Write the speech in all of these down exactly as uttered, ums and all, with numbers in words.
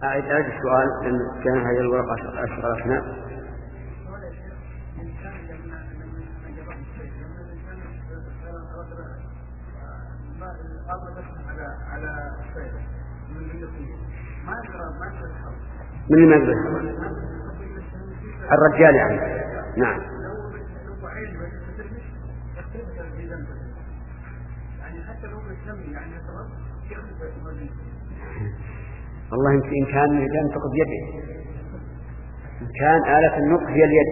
أعيد أعيد السؤال لأن كان هذه الورقة أشغل أثناء. من المغرب الرجال يعني. نعم. والله إن كان ينطق بيده، إن كان آلة النطق هي اليد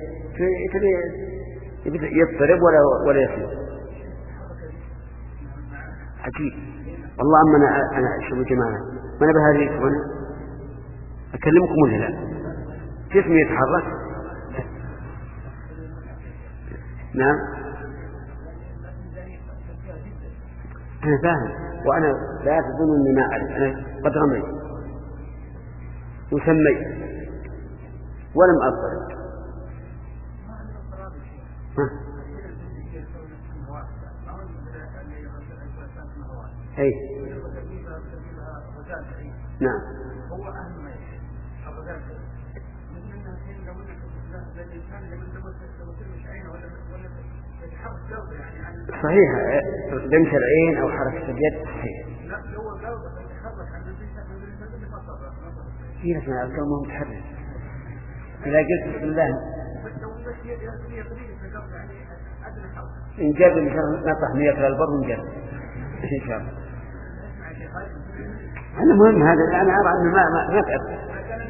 يضطرب ولا ولا يسمع. عجيب والله. أما أنا أنا شو جماعة ما أنا بهذه وأنا أكلمكم ولا لا؟ جسمي يتحرك. نعم أنا فاهم، وأنا لا تظن أني ما أعرف، أنا قد رميت وسميت ولم أضطرب. أي نعم. صحيح لمس العين أو حركة اليد صحيح. في نسمع القلب متحرك إذا قلت بسم الله إن جاب نطح مية البر ونجاب إن شاء الله. أنا مهم هذا، أنا أرى أنه ما ما ما تأثر.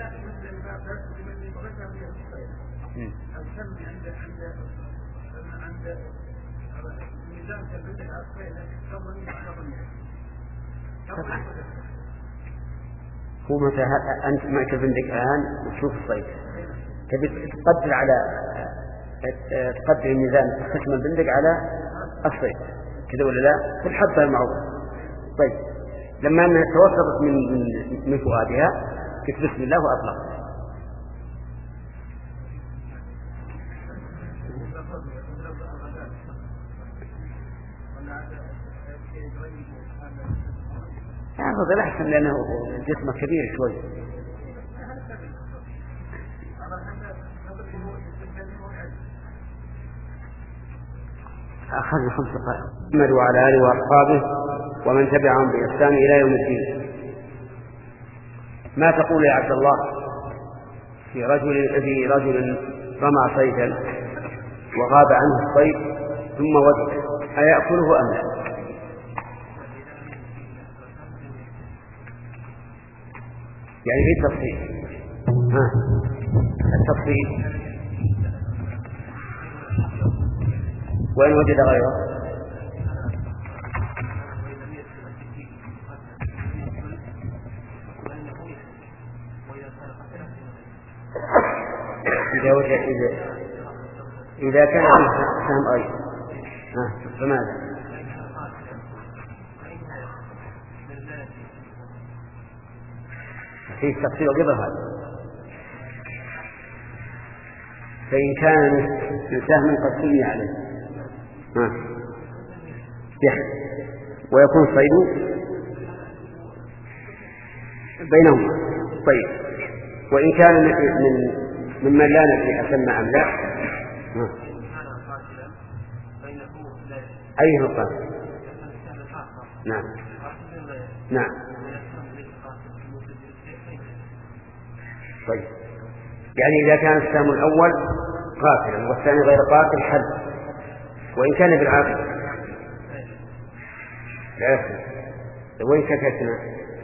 هو متى أنت معك البندق الآن وتشوف الصيد تبي تقدر على تقدر الميزان تختم البندق على الصيد كذا ولا لا؟ تحبها المعروف. طيب لما أنها توصلت من من فؤادها قلت بسم الله وأطلق. هذا الأحسن لأنه جسمه كبير شوي. أخذنا خمس دقائق. محمد وعلى آله وأصحابه ومن تبعهم بإحسان إلى يوم الدين. ما تقول يا عبد الله في رجل في رجل رمى صيدا وغاب عنه الصيد ثم وجد أيأكله أم لا؟ يعني في التفصيل. ها التفصيل وإن وجد غيره إذا وجد إذا إذا كان سهم غيره ها فماذا؟ في التفصيل قبل هذا. فإن كان سهم قد سمي عليه ها يحل ويكون صيد بينهما. طيب وإن كان من ممن لا ندري أسمى أم لا أيه القاتل؟ نعم نعم. طيب يعني إذا كان السهم الأول قاتلا والثاني غير قاتل حد، وإن كان بالعكس لا يحل. وإن شككنا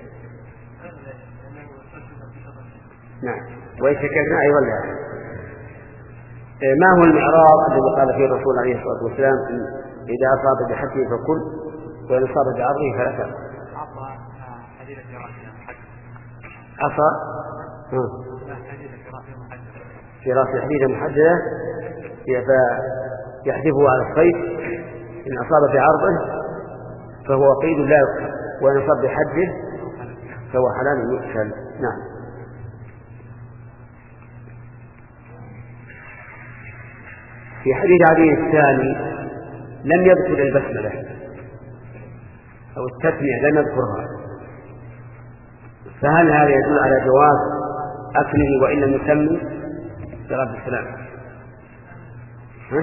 نعم وإن شككنا أيضا لا يحل. ما هو المعراض الذي قال فيه الرسول عليه الصلاة والسلام إذا أصاب بحده فكل وإن أصاب بعرضه فلا تأكل؟ عصا في رأس حديدة محددة فيحذفه على الصيد إن أصاب بعرضه فهو قيد لا يؤكل، وإن أصاب بحده فهو حلال يؤكل. نعم. في حديث علي الثاني لم يذكر البسملة أو التثنية لم يذكرها، فهل هذا يدل على جواز أكله وإن لم يسمي برب السلام؟ ها؟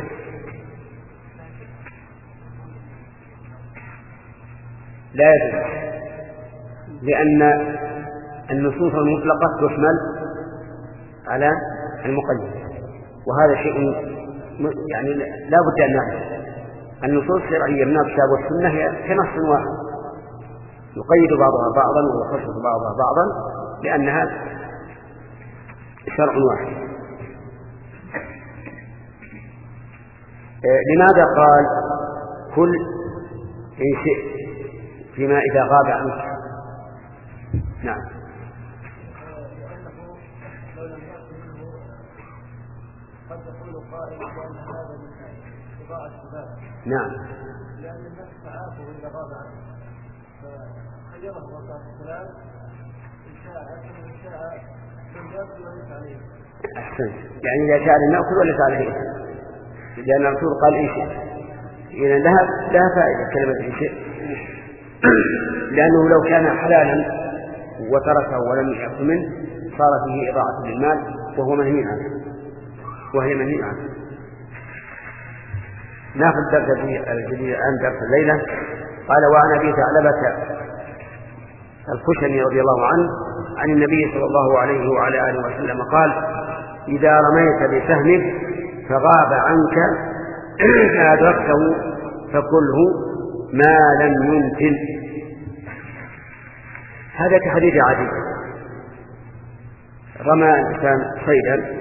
لا يدل، لأن النصوص المطلقة تحمل على المقيد، وهذا شيء يعني لا بد أن نعلم. النصوص الشرعية من الكتاب والسنة هي كنص واحد يقيد بعضها بعضا ويخصص بعضها بعضا لأنها شرع واحد. لماذا قال كل إن شئت فيما إذا غاب عنك؟ نعم. قد يقول قائل بأن هذا من إضاعة الشباب. نعم. لأن الناس تعافوا إذا غاب عنه، فخيره الله عليه السلام إن شاء أكل وإن شاء لم يأكل وليس عليه. أحسن، يعني إذا شاء لم يأكل وليس عليه، لأن الرسول قال إن شئت، إذا لها لها فائدة كلمة إن شئت، لأنه لو كان حلالا وتركه ولم يأكل منه صار فيه إضاعة للمال وهو منهي عنه، وهي منهي عنه. ناخذ درس الجديد عن درس الليلة. قال وعن أبي ثعلبة الخشني رضي الله عنه عن النبي صلى الله عليه وعلى آله وسلم قال إذا رميت بسهمك فغاب عنك فأدركته فكله ما لم ينتن. هذا كحديث عدي، رمى الإنسان صيدا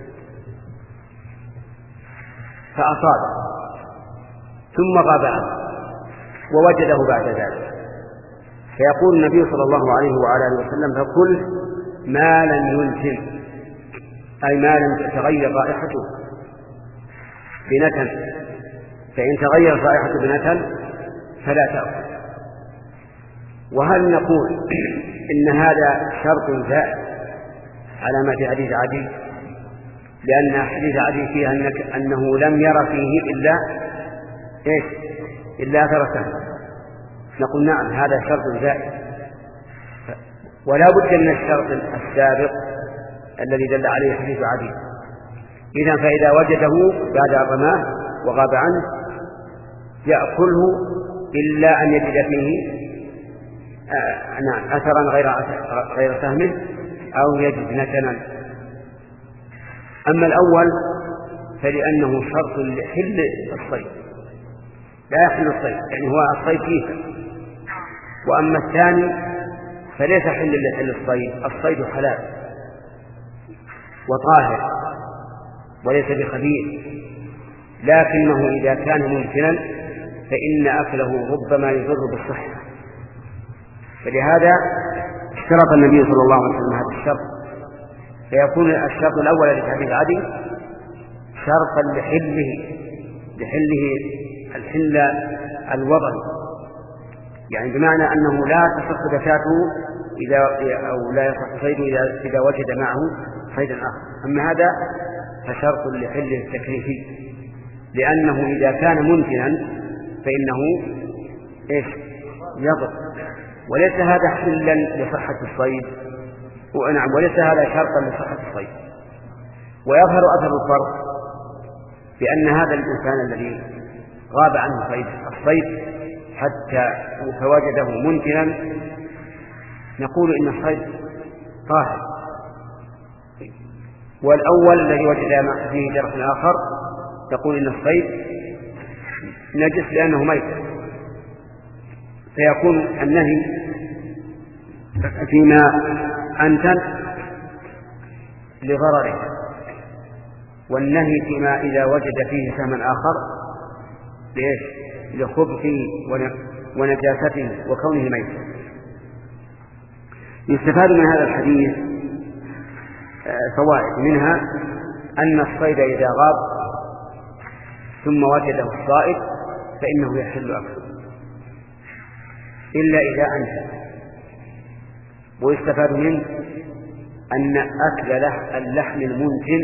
فأصابه ثم غاب عنه ووجده بعد ذلك، فيقول النبي صلى الله عليه وعلى آله وسلم فكل ما لم ينتن، أي ما لم تتغير رائحته بنتن، فإن تغير رائحة بنتن فلا تأكل. وهل نقول إن هذا شرط زائد على ما في حديث عدي؟ لأن حديث عدي فيها أنك أنه لم ير فيه إلا إيش؟ إلا أثر سهم. نقول نعم هذا شرط زائد، ولا بد من الشرط السابق الذي دل عليه حديث عدي. إذن فإذا وجده بعد الرماه وغاب عنه يأكله إلا أن يجد فيه آه نعم أثرا غير غير سهمه أو يجد نتنا. أما الأول فلأنه شرط لحل الصيد، لا يحل الصيد يعني هو الصيد فيه. وأما الثاني فليس حل لحل الصيد، الصيد حلال وطاهر وليس بخبيث، لكنه إذا كان ممكنا فإن أكله ربما يضر بالصحة، فلهذا اشترط النبي صلى الله عليه وسلم هذا الشرط، فيكون الشرط الأول لحديث عدي شرطا لحله لحله الحل الوضعي، يعني بمعنى أنه لا تصح زكاته إذا أو لا يصح صيده إذا إذا وجد معه صيدا آخر. أما هذا فشرط لحله التكليفي، لأنه إذا كان ممكنا فإنه إيش يضر، وليس هذا حلا لصحة الصيد، ونعم وليس هذا شرطا لصحة الصيد. ويظهر أثر الفرق بأن هذا الإنسان الذي غاب عنه صيد الصيد حتى فوجده ممكنا نقول إن الصيد طاهر، والأول الذي وجد فيه جرح آخر تقول إن الصيد نجس لأنه ميت، فيكون النهي فيما أنتن لضرره، والنهي فيما إذا وجد فيه سهما آخر لإيش؟ لخبثه ونجاسته وكونه ميتا. يستفاد من هذا الحديث فوائد، منها أن الصيد إذا غاب ثم وجده الصائد فإنه يحل أكله إلا إذا أنتن. ويستفاد منه أن أكل اللحم المنتن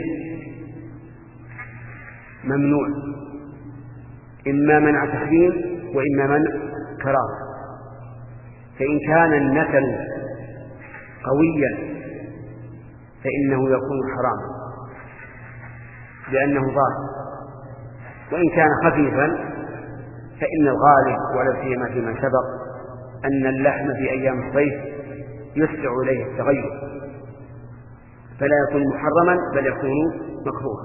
ممنوع، إما منع تحريم وإما منع كراهة. فإن كان النتن قويا فإنه يكون حراما لأنه ضار، وإن كان خفيفا فإن الغالب ولا سيما فيما سبق أن اللحم في أيام الصيف يسرع إليه التغير فلا يكون محرما بل يكون مكروها.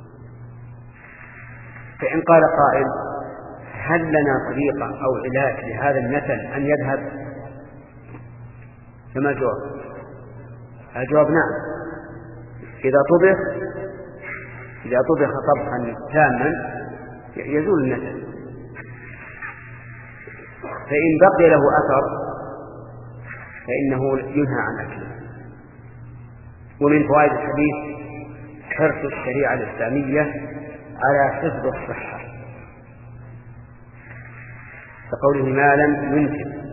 فإن قال قائل هل لنا طريقة أو علاج لهذا النتن أن يذهب؟ فما الجواب؟ الجواب نعم، إذا طبخ إذا طبخ طبخا تاما يزول النتن، فإن بقي له أثر فإنه ينهى عن أكله. ومن فوائد الحديث حرص الشريعة الإسلامية على حفظ الصحة، كقوله ما لم ينتن،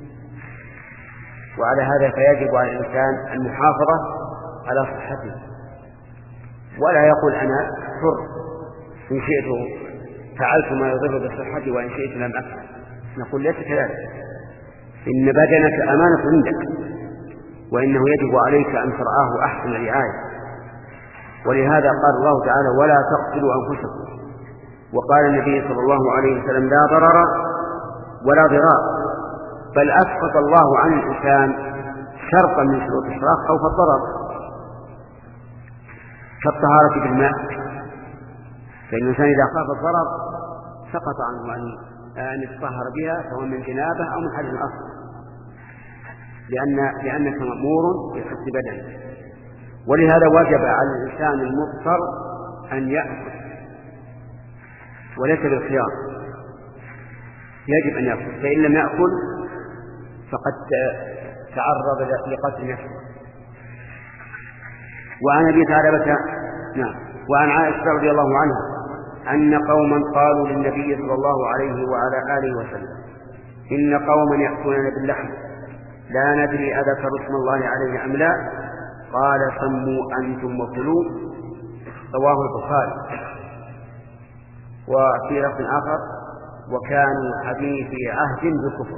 وعلى هذا فيجب على الإنسان المحافظة على صحته، ولا يقول أنا حر إن شئت فعلت ما يضر بصحتي وإن شئت لم أفعل. نقول ليس كذلك، إن بدنك أمانة عندك وإنه يجب عليك أن ترعاه أحسن الرعاية. ولهذا قال الله تعالى ولا تقتلوا أنفسكم، وقال النبي صلى الله عليه وسلم لا ضرر ولا ضرار، بل أسقط الله عن الإنسان شرطا من شروط الصلاة خوف الضرر كالطهارة بالماء، فإن الإنسان إذا خاف الضرر سقط عنه أن يتطهر بها سواء من جنابه أو من حدث أصغر، لأن لأنك مأمور بحفظ بدنه. ولهذا وجب على الإنسان المضطر أن يأكل وليس بالخيار، يجب أن يأكل، فإن لم يأكل فقد تعرض لقتل نفسه. وعن أبي ثعلبة نعم وعن عائشة رضي الله عنها أن قوما قالوا للنبي صلى الله عليه وعلى آله وسلم إن قوما يأكلون باللحم لا ندري أذكر اسم الله عليه أم لا، قال سموا أنتم وكلوا، رواه البخاري. وفي لفظ آخر وكانوا حديثي عهد بالكفر،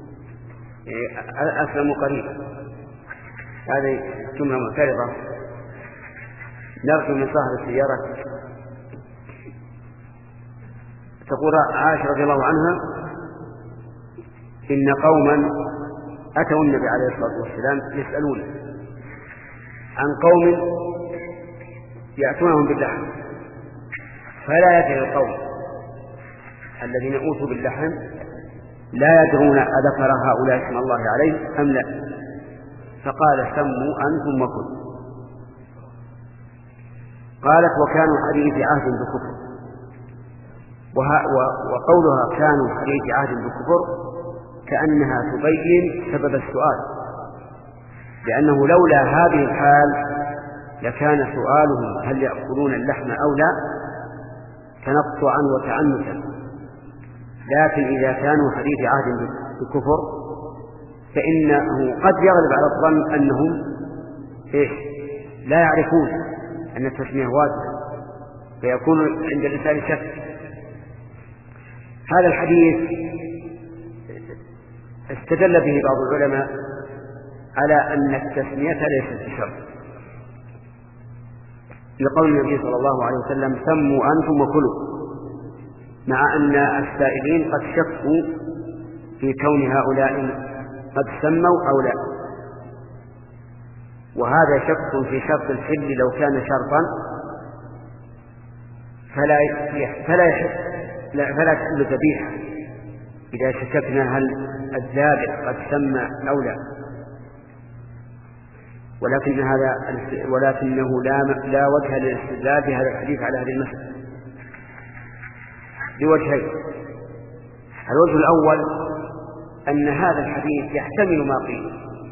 أسلموا قريبا. هذه جملة معترضة نرجو من صاحب السيارة. تقول عائشة رضي الله عنها إن قوما أتوا النبي عليه الصلاة والسلام يسألون عن قوم يأتونهم باللحم فلا يدري القوم الذين أوتوا باللحم لا يدرون أذكر هؤلاء اسم الله عليه أم لا، فقال سموا أنتم وكلوا. قالت وكانوا حديث عهد بكفر، وقولها كانوا حديث عهد بكفر كأنها تبين سبب السؤال، لأنه لولا هذه الحال لكان سؤالهم هل يأكلون اللحم أو لا تنطعا وتعنتا، لكن إذا كانوا حديث عهد بكفر فإنه قد يغلب على الظن أنهم إيه لا يعرفون أن التسمية واجبة، فيكون عند الإنسان شك. هذا الحديث استدل به بعض العلماء على أن التسمية ليست بشرط، لقول النبي صلى الله عليه وسلم سموا أنتم وكلوا، مع أن السائلين قد شكوا في كون هؤلاء قد سموا أو لا، وهذا شك في شرط الحل لو كان شرطا فلا فلا يحل فلا تحل ذبيحة إذا شككنا هل الذابح قد سمى أو لا، ولكن هذا ولكنه لا لا وجه للاستدلال بهذا الحديث على هذه المسألة لوجهين. الوجه الأول أن هذا الحديث يحتمل ما قيل،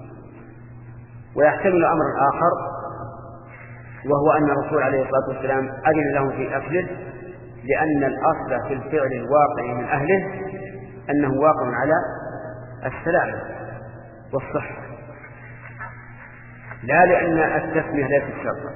ويحتمل أمر آخر، وهو أن الرسول عليه الصلاة والسلام أذن لهم في أكله، لأن الأصل في الفعل الواقع من أهله أنه واقع على السلامة والصحة، لا لأن التسمية ليست شرطا.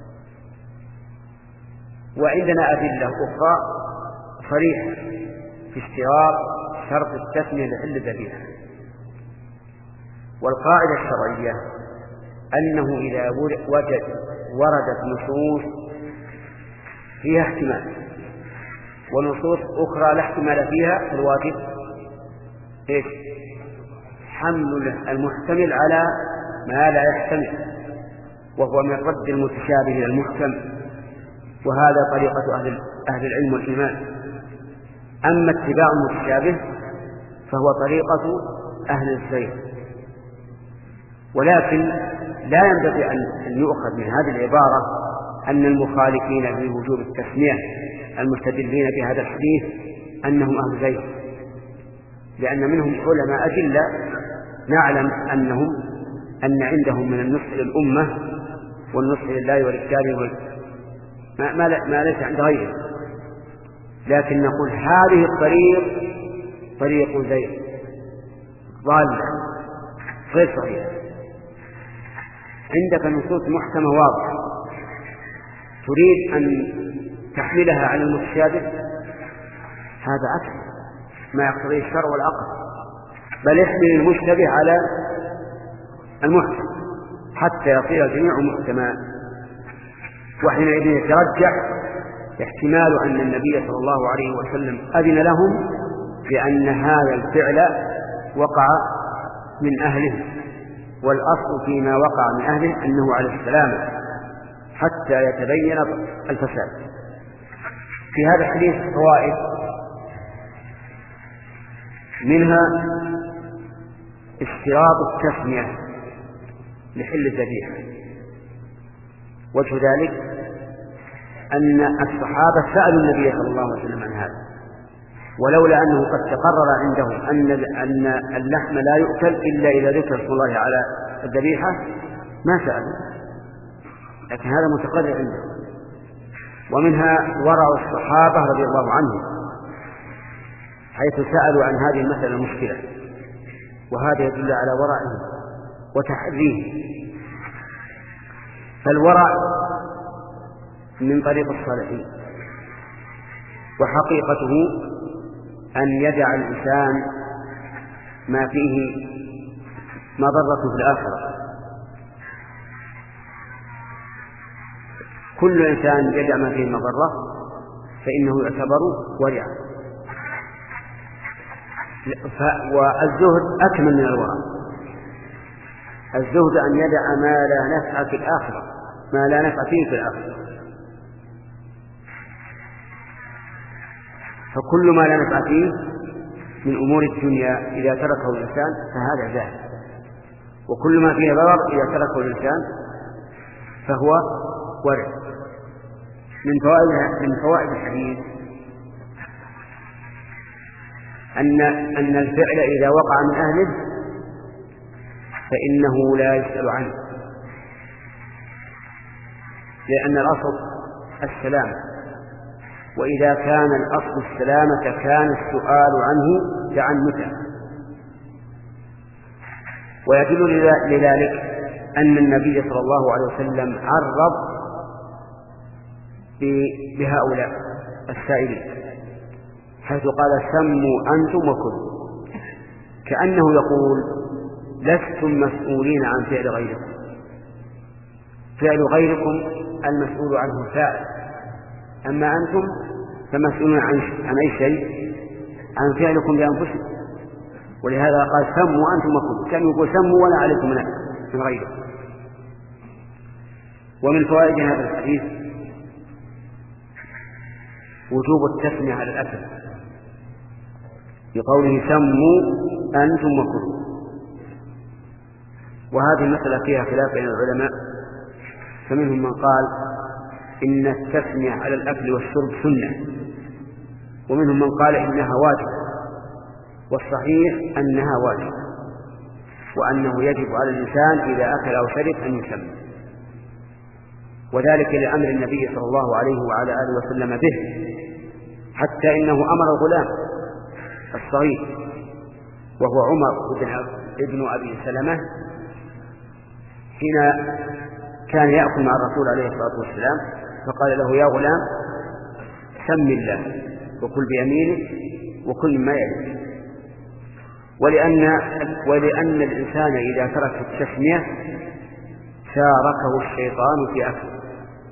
وعندنا أدلة أخرى صريحة في اشتراط شرط التسمية لحل الذبيحة. والقاعدة الشرعية أنه إذا وجد وردت نصوص فيها احتمال ونصوص أخرى لا احتمال فيها، فالواجب إيش؟ حمل المحتمل على ما لا يحتمل، وهو من رد المتشابه إلى المحكم، وهذا طريقة أهل, أهل العلم والإيمان. أما اتباع المتشابه فهو طريقة أهل الزيغ. ولكن لا ينبغي أن يؤخذ من هذه العبارة أن المخالفين في وجوب التسمية المستدلين بهذا الحديث أنهم أهل زيغ، لأن منهم علماء أدلة نعلم أنهم أن عندهم من النصح للأمة والنصح لله وللكافر ما, ما, ما ليس عند غيره، لكن نقول هذه الطريق طريق زيغ ضالة غير صحيح. عندك نصوص محكمة واضحة تريد أن تحملها على المتشابه، هذا عكس ما يقتضيه الشرع والعقل، بل يحمل المشتبه على المحكم حتى يصير الجميع محكما، وحينئذ يترجح احتمال أن النبي صلى الله عليه وسلم أذن لهم بأن هذا الفعل وقع من أهله، والأصل فيما وقع من أهله أنه على السلامة حتى يتبين الفساد. في هذا الحديث فوائد، منها اشتراط التسمية لحل الذبيحة. وجه ذلك أن الصحابة سألوا النبي صلى الله عليه وسلم عن هذا، ولولا أنه قد تقرر عندهم أن أن اللحم لا يؤكل إلا إذا ذكر اسم الله على الذبيحة ما سألوا، لكن هذا متقرر عندهم. ومنها ورع الصحابة رضي الله عنهم حيث سألوا عن هذه المسألة المشكلة، وهذا يدل على ورعهم وتحريه. فالورع من طريق الصالحين، وحقيقته أن يدع الإنسان ما فيه مضرة في الآخرة. كل إنسان يدع ما فيه مضرة فإنه يعتبر ورعا، والزهد أكمل من الورع. الزهد أن يدع ما لا نفع في الآخرة، ما لا نفع فيه في الآخرة، فكل ما لا نفع فيه من أمور الدنيا إذا تركه الإنسان فهذا زاهد، وكل ما فيه ضرر إذا تركه الإنسان فهو ورع. من فوائد من فوائد الحديث أن أن الفعل إذا وقع من أهله فإنه لا يسأل عنه، لأن الأصل السلامة، وإذا كان الأصل السلامة كان السؤال عنه تعنتا. ويدل لذلك أن النبي صلى الله عليه وسلم عرض بهؤلاء السائلين حيث قال سموا أنتم وكلوا، كأنه يقول لستم مسؤولين عن فعل غيركم، فعل غيركم المسؤول عنه فاعل، أما أنتم فمسؤولون عن أي شيء؟ عن فعلكم بأنفسكم. ولهذا قال سموا أنتم وكلوا، كان يقول سموا ولا عليكم من غيركم. ومن فوائد هذا الحديث وجوب التسمية على الأكل بقوله سموا أنتم وكلوا. وهذه المسألة فيها خلاف بين العلماء، فمنهم من قال إن التسمية على الأكل والشرب سنة، ومنهم من قال إنها واجبة، والصحيح أنها واجبة، وأنه يجب على الإنسان إذا أكل أو شرب أن يسمي، وذلك لأمر النبي صلى الله عليه وعلى آله وسلم به، حتى إنه أمر الغلام الصغير وهو عمر ابن أبي سلمة حين كان يأكل مع الرسول عليه الصلاة والسلام، فقال له يا غلام سم الله وكل بيمينك وكل ما يليك. ولأن, ولأن الإنسان إذا ترك التسمية شاركه الشيطان في أكله،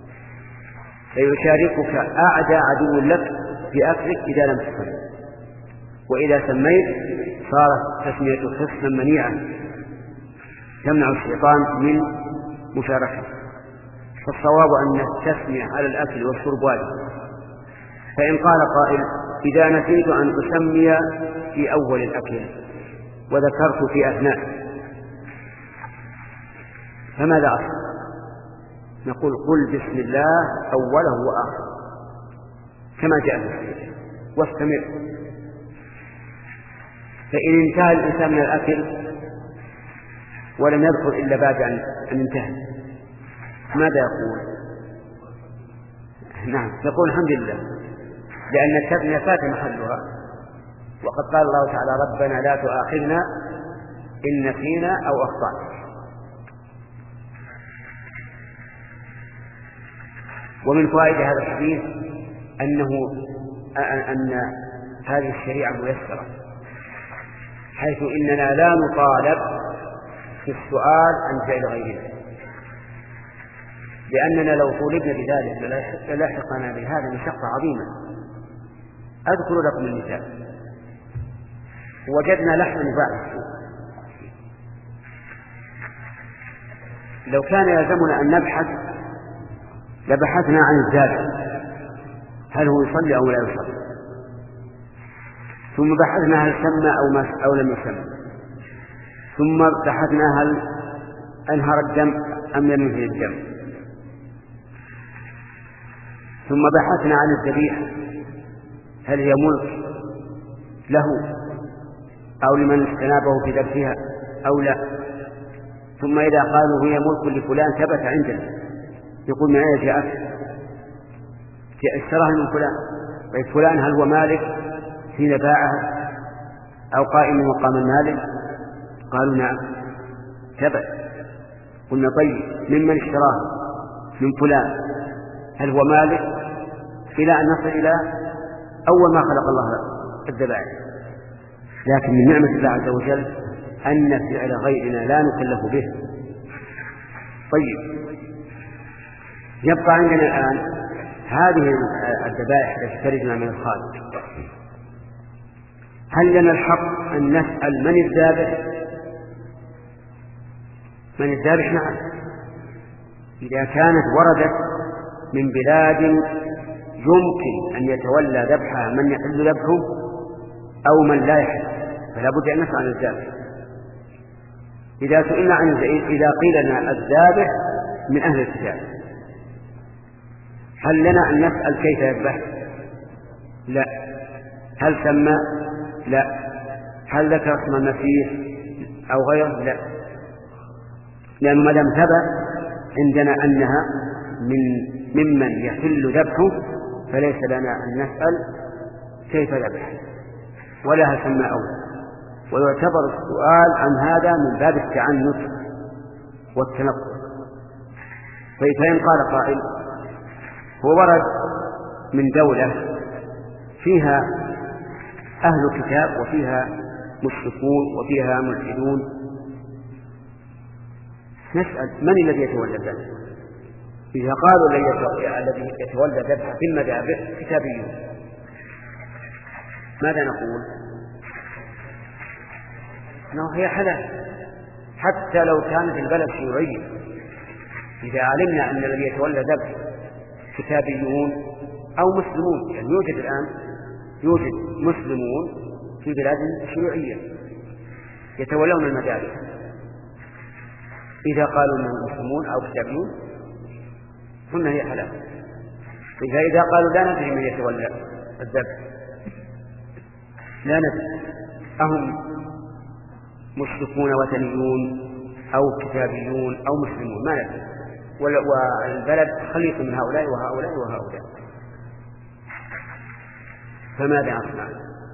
فيشاركك أعدى عدو لك في أكلك إذا لم تسمي، وإذا سميت صارت تسمية حسنا منيعا تمنع الشيطان من مشاركته. فالصواب أن التسمية على الأكل والشرب واجب. فإن قال قائل إذا نسيت أن أسمي في أول الأكل وذكرت في أثناء فماذا أصل؟ نقول قل بسم الله أوله وآخره كما جاء في الحديث واستمر. فإن انتهى الإنسان من الأكل ولم يذكر إلا بعد أن انتهى ماذا يقول؟ نعم يقول الحمد لله، لأن التسمية فات محلها، وقد قال الله تعالى ربنا لا تؤاخذنا إن نسينا أو أخطأنا. ومن فوائد هذا الحديث أنه أن هذه الشريعة ميسرة، حيث إننا لا نطالب في السؤال عن فعل غيرنا، لأننا لو طولبنا بذلك للاحقنا بهذا مشقة عظيمة. أذكر لكم المثال. وجدنا لحما يباع في السوق، لو كان يلزمنا أن نبحث لبحثنا عن الذابح هل هو يصلي أو لا يصلي، ثم بحثنا هل سمى أو, ما أو لم يسمى، ثم بحثنا هل أنهر الدم أم لم ينهر الدم، ثم بحثنا عن الذبيحة هل هي ملك له أو لمن استنابه في ذبحها أو لا. ثم إذا قالوا هي ملك لفلان ثبت عندنا يقول من أين جاءت؟ اشتراها من فلان. طيب فلان هل هو مالك حين باعها أو قائم مقام المالك؟ قالوا نعم ثبت. قلنا طيب ممن اشتراها من فلان هل هو مالك؟ إلى أن نصل إلى أول ما خلق الله الذبائح. لكن من نعمة الله عز وجل أن فعل غيرنا لا نكلف به. طيب يبقى عندنا الآن هذه الذبائح التي تردنا من الخالق، هل لنا الحق أن نسأل من الذابح؟ من الذابح؟ نعم، إذا كانت وردت من بلاد يمكن أن يتولى ذبحها من يحل ذبحه أو من لا يحل فلا بد أن نسأل عن الذابح. إذا سئلنا عن الذبح، إذا قيل لنا الذابح من أهل الكتاب، هل لنا أن نسأل كيف يذبح؟ لا. هل سمى؟ لا. هل ذكر اسم المسيح أو غيره؟ لا، لأنه ما دام ثبت عندنا أنها من ممن يحل ذبحه فليس لنا أن نسأل كيف ذبح ولا هل سمى أو لا. ويعتبر السؤال عن هذا من باب التعنت والتنقل. فإن قال قائل هو ورد من دولة فيها أهل كتاب وفيها مشركون وفيها ملحدون، نسأل من الذي يتولى ذلك؟ إذا قالوا الذي يتولى ذبح في المذابح كتابيون ماذا نقول؟ أنه هي حلال حتى لو كانت البلد شيوعية. إذا علمنا أن الذي يتولى ذبح كتابيون أو مسلمون، يعني يوجد الآن يوجد مسلمون في بلاد شيوعية يتولون المذابح، إذا قالوا أنهم مسلمون أو كتابيون قلنا هي حلال. إذا قالوا لا ندري من يتولى الذبح، لا ندري أهم مشركون وثنيون أو كتابيون أو مسلمون ما ندري، والبلد خليط من هؤلاء وهؤلاء وهؤلاء، فماذا نصنع؟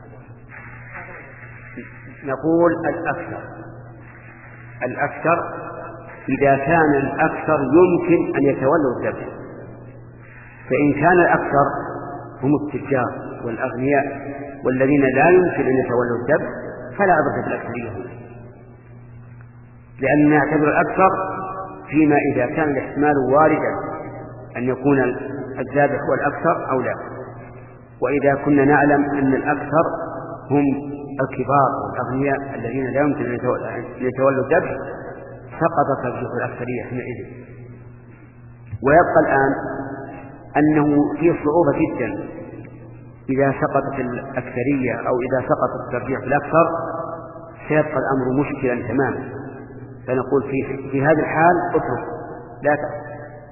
نقول الأكثر الأكثر إذا كان الأكثر يمكن أن يتولوا الذبح. فإن كان الأكثر هم التجار والأغنياء والذين لا يمكن أن يتولوا الذبح فلا عبرة بالأكثرية، لأن نعتبر الأكثر فيما إذا كان الاحتمال واردا أن يكون الذابح هو الأكثر أو لا. وإذا كنا نعلم أن الأكثر هم الكبار والأغنياء الذين لا يمكن أن يتولوا الذبح سقط ترجيح الأكثرية حينئذ. ويبقى الآن أنه فيه صعوبة جدا إذا سقطت الأكثرية أو إذا سقط الترجيح في الأكثر سيبقى الأمر مشكلا تماما. فنقول في, في هذه الحال اترك لا تأخذ.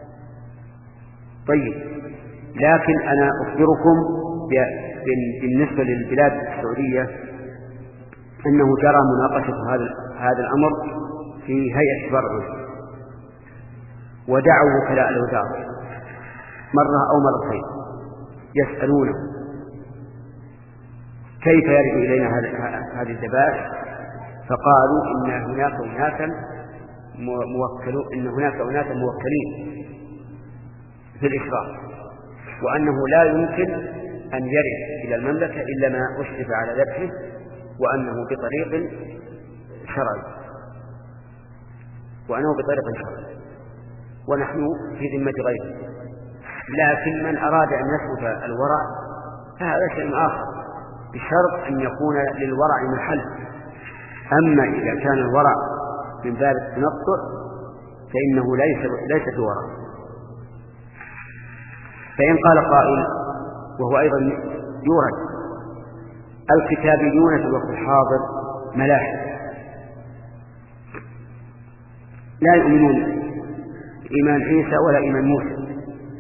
طيب، لكن أنا أخبركم بالنسبة للبلاد السعودية أنه جرى مناقشة هذا هذا الأمر في هيئة كبار العلماء، ودعوا وكلاء الوزارة مرة أو مرتين يسألونه كيف يرد إلينا هذه الذبائح، فقالوا إن هناك أناسا موكلون إن هناك أناسا موكلين في الإشراف، وأنه لا يمكن أن يرد إلى المملكة إلا ما أشرف على ذبحه، وأنه بطريق شرعي وأنه بطريق شرعي ونحن في ذمة غيره. لكن من أراد أن يثبت الورع فهذا شيء آخر، بشرط أن يكون للورع محل. أما إذا كان الورع من باب التنطع فإنه ليس ليس بورع. فإن قال قائل، وهو أيضا يورد، الكتابيون في الوقت الحاضر ملاحد لا يؤمنون إيمان عيسى ولا إيمان موسى،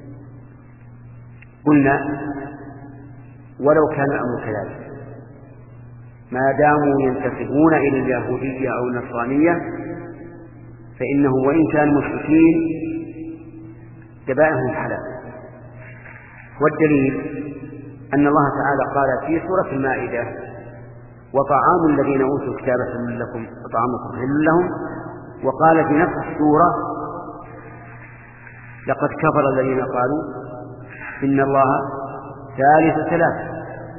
قلنا ولو كان الأمر كذلك ما داموا ينتسبون إلى اليهودية أو النصرانية فإنه وإن كانوا مشركين ذبائحهم حلال. والدليل أن الله تعالى قال في سورة المائدة: وطعام الذين أوتوا الكتاب حل لكم وطعامكم حل لهم. وقال في نفس السورة: لقد كفر الذين قالوا إن الله ثالث ثلاثة.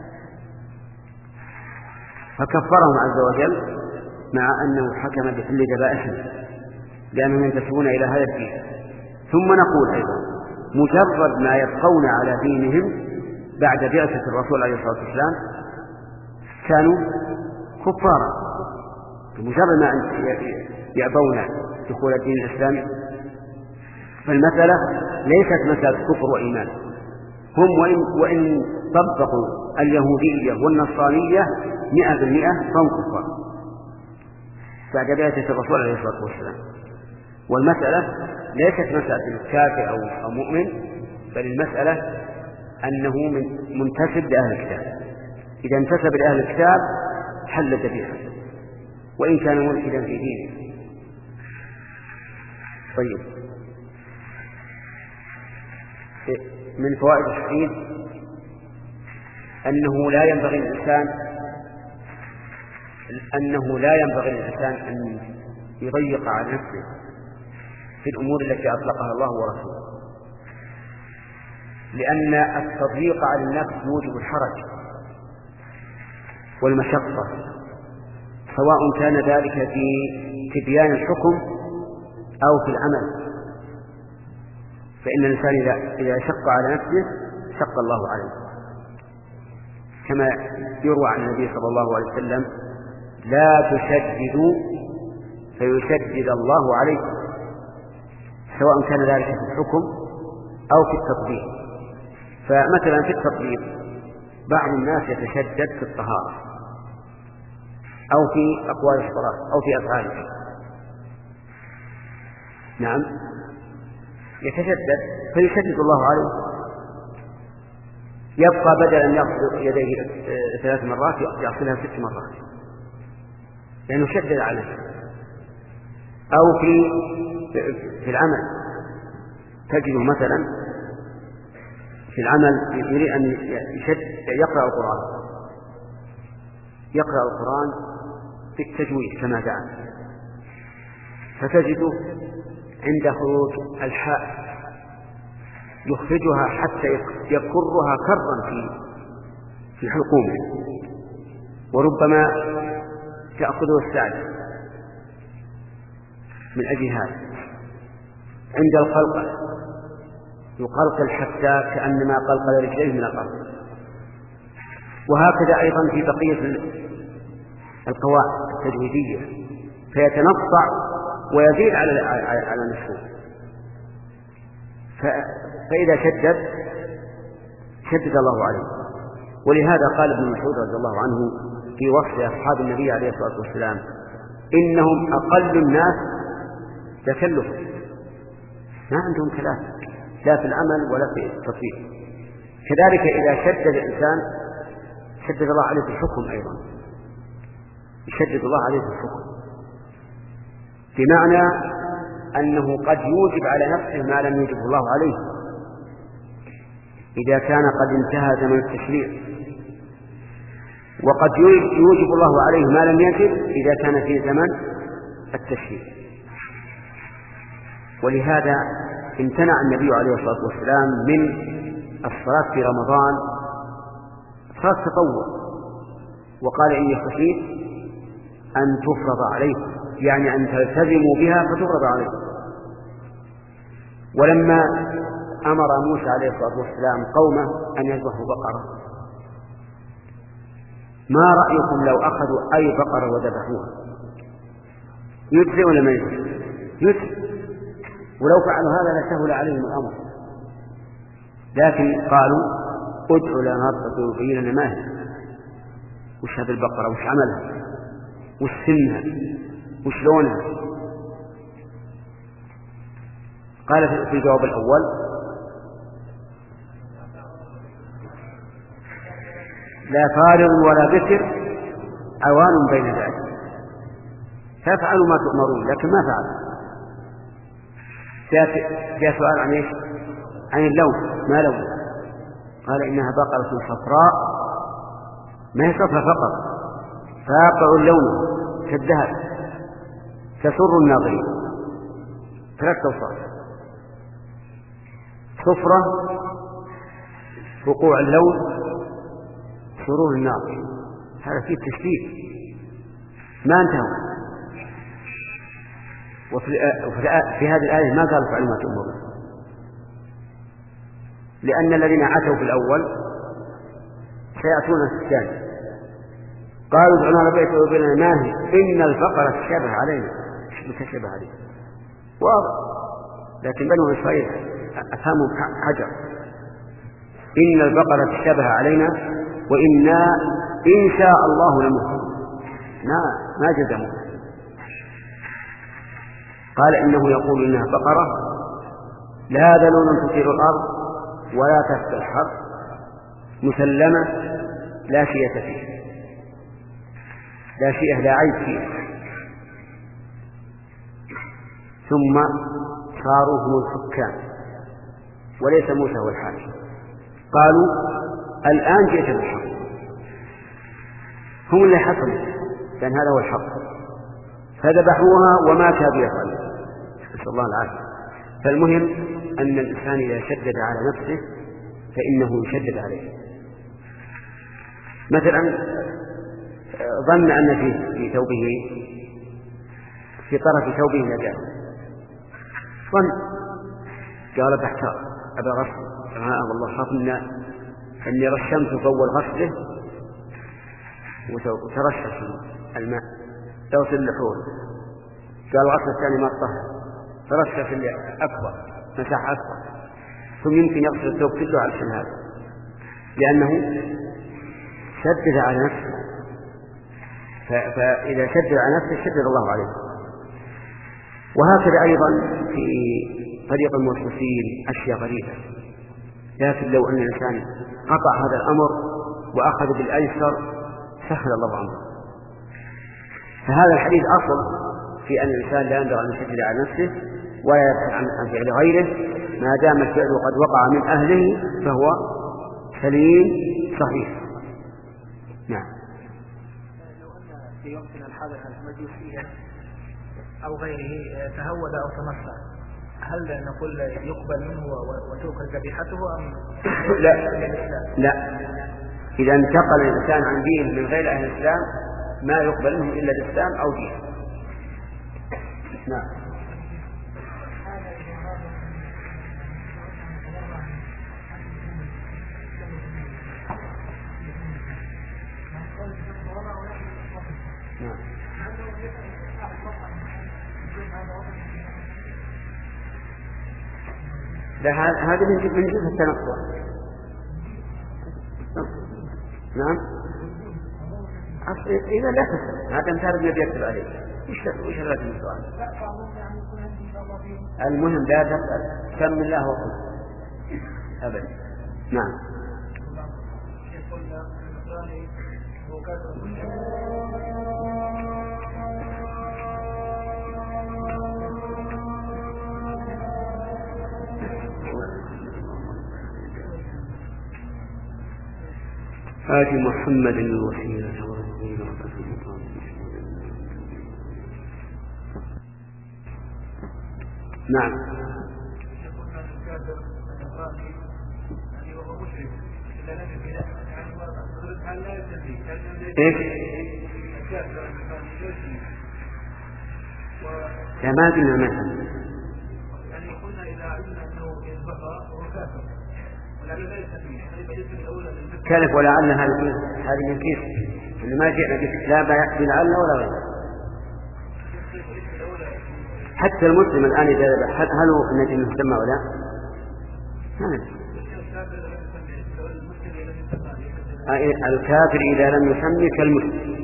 فكفرهم عز وجل مع أنه حكم بحل ذبائحهم لأنهم ينتسبون إلى هذا الدين. ثم نقول أيضا مجرد ما يبقون على دينهم بعد بعثة الرسول عليه الصلاة والسلام كانوا كفارا، مجرد ما يأبون دخول الدين الإسلامي. فالمسألة ليست مسألة كفر وإيمان، هم وإن, وإن طبقوا اليهودية والنصرانية مئة بالمئة فهم كفار بعد بعثة الرسول عليه الصلاة والسلام. والمسألة ليست مسألة كافر أو مؤمن، بل المسألة أنه من منتسب لأهل الكتاب. إذا انتسب لأهل الكتاب حل ذبيحه وإن كان ملحدا في دينه. طيب، من فوائد الحديث أنه لا ينبغي الإنسان أنه لا ينبغي الإنسان أن يضيق على نفسه في الأمور التي أطلقها الله ورسوله، لأن التضييق على النفس يوجب الحرج والمشقة، سواء كان ذلك في تبيان الحكم أو في العمل. فإن الإنسان إذا شق على نفسه شق الله عليه، كما يروى عن النبي صلى الله عليه وسلم: لا تشددوا فيشدد الله عليكم، سواء كان ذلك في الحكم أو في التطبيق. فمثلا في التطبيق بعض الناس يتشدد في الطهارة أو في أقوال الصلاة أو في أفعاله، نعم يتشدد فيشدد الله عليه، يبقى بدل أن يغسل يديه ثلاث مرات يغسلها ست مرات لأنه شدد عليه. أو في في العمل تجد مثلا في العمل يريد أن يقرأ القرآن يقرأ القرآن بالتجويد كما دعا، فتجده عند خروج الحاء يخرجها حتى يكرها كرا في في حلقومه، وربما تأخذه السعد من أجل هذا. عند القلقل يقلقل حتى كأنما قلقل رجليه من الأرض. وهكذا أيضا في بقية القواعد التجويدية، فيتنطع ويزيد على على نفسه. فإذا شدد شدد الله عليه. ولهذا قال ابن مسعود رضي الله عنه في وصف أصحاب النبي عليه الصلاة والسلام: إنهم أقل الناس تكلفا، ما عندهم كلام لا في العمل ولا في التطبيق. كذلك إذا شدد الإنسان شدد الله عليه في الحكم أيضا، يشدد الله عليه في الحكم، بمعنى أنه قد يوجب على نفسه ما لم يوجبه الله عليه إذا كان قد انتهى زمن التشريع، وقد يوجب الله عليه ما لم يجب إذا كان في زمن التشريع. ولهذا امتنع النبي عليه الصلاة والسلام من الصلاة في رمضان صلاة تطوع، وقال إني خشيت أن تفرض عليكم، يعني أن تلتزموا بها فتفرض عليكم. ولما أمر موسى عليه الصلاة والسلام قومه أن يذبحوا بقرة: ما رأيكم لو أخذوا أي بقرة وذبحوها؟ يجزي ولا ما يجزي؟ يجزي. ولو فعلوا هذا لسهل عليهم الأمر، لكن قالوا: ادعوا لنا ربك يبين لنا ما هي، وش هذه البقرة، وش عملها، وش سنها، وش لونها. قال في الجواب الأول: لا فارغ ولا بكر عوان بين ذلك، فافعلوا ما تؤمرون، لكن ما فعلوا. جاء سؤال عن ايش؟ عن اللون، ما لون؟ قال: إنها بقرة صفراء، ما هي صفراء فقط، فاقع اللون كالذهب تسر الناظرين. ثلاث أوصاف: صفرة، وقوع اللون، سرور الناظرين. هذا فيه تشبيه ما انتهوا. وفي هذه الآية ما قالوا فعلوا ما تؤمرون، لأن الذين عتوا في الأول سيأتون في الثاني. قالوا: ادعوا ربك يبين لنا ما هي، إن البقرة تشابه علينا. تشابه علينا واضح، لكن بنو إسرائيل أفهموا حجر. إن البقرة تشابه علينا وإنا إن شاء الله لمهتدون. ما ما جزموا. قال: إنه يقول إنها بقرة لا ذلول تثير الأرض ولا تسقي الحرث مسلمة لا شية فيه، لا شيء لا عيب فيه. ثم صاروا هم الحكام وليس موسى هو الحاكم. قالوا: الآن جئت بالحق، هم اللي حكموا، لأن هذا هو الحق، فذبحوها وما كادوا يفعلون. نسأل الله العافية. فالمهم أن الإنسان إذا شدد على نفسه فإنه يشدد عليه. مثلا ظن أن في في ثوبه في طرف ثوبه نجاسة، ظن، قال: بحتار أبا غسل، آه والله خاف أني رشمت أول غسله وترشح الماء توصل اللحوم. قال: الغسل الثاني ما طهر، ترشح اللي أكبر مساحة أكبر، ثم يمكن يغسل الثوب كله على هذا، لأنه شدد على نفسه. فإذا شدد على نفسه شدد الله عليه. وهكذا أيضا في طريق الموسوسين أشياء غريبة، لكن لو أن الإنسان قطع هذا الأمر وأخذ بالأيسر سهل الله عنه. فهذا الحديث أصل في أن الإنسان لا ينبغي أن يشدد على نفسه ولا يبحث عن فعل غيره، ما دام الفعل قد وقع من أهله فهو سليم صحيح. نعم. لو أن في وقتنا الحاضر المجوسية أو غيره تهود أو تمسح، هل نقول يقبل منه وتؤكل ذبيحته أم لا لا إذا انتقل الإنسان عن دين من غير أهل الإسلام ما يقبل منه إلا الإسلام أو دين. نعم. نعم. لا هذا من جزء من جزء التنقل. نعم. إذا لا تسأل هذا مثال الذي يكتب عليه وش وش لازم السؤال؟ المهم لا تسأل سم الله وقل أبدا. نعم. آت محمد الوسيلة والفضيلة. نعم. ايش؟ لا ما قلنا مثلا. يعني قلنا إذا علمنا أنه ينبغى وهو كافر ولكن لا يستفيد كلف ولعل هذه هذه من كيف اللي ما جئنا لا بيحكي لعل ولا غيره. حتى المسلم الآن إذا هل هو نجم يسمى ولا الكافر إذا لم يسمي كالمسلم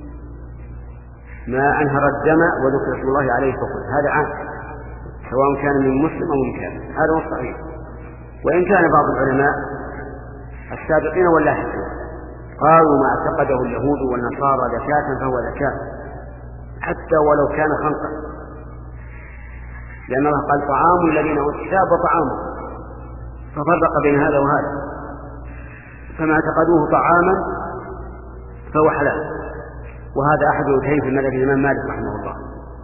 ما أنهر الدم وذكر اسم الله عليه فقل هذا عام سواء كان من مسلم أو من كافر. هذا هو الصحيح. وإن كان بعض العلماء السابقين واللاحقين قالوا ما اعتقده اليهود والنصارى زكاة فهو زكاة حتى ولو كان خنقا، لأن الله قال طعام الذين أوتوا الكتاب وطعامه ففرق بين هذا وهذا، فما اعتقدوه طعاما فهو حلال. وهذا أحد وجهين في مذهب الإمام مالك رحمه الله.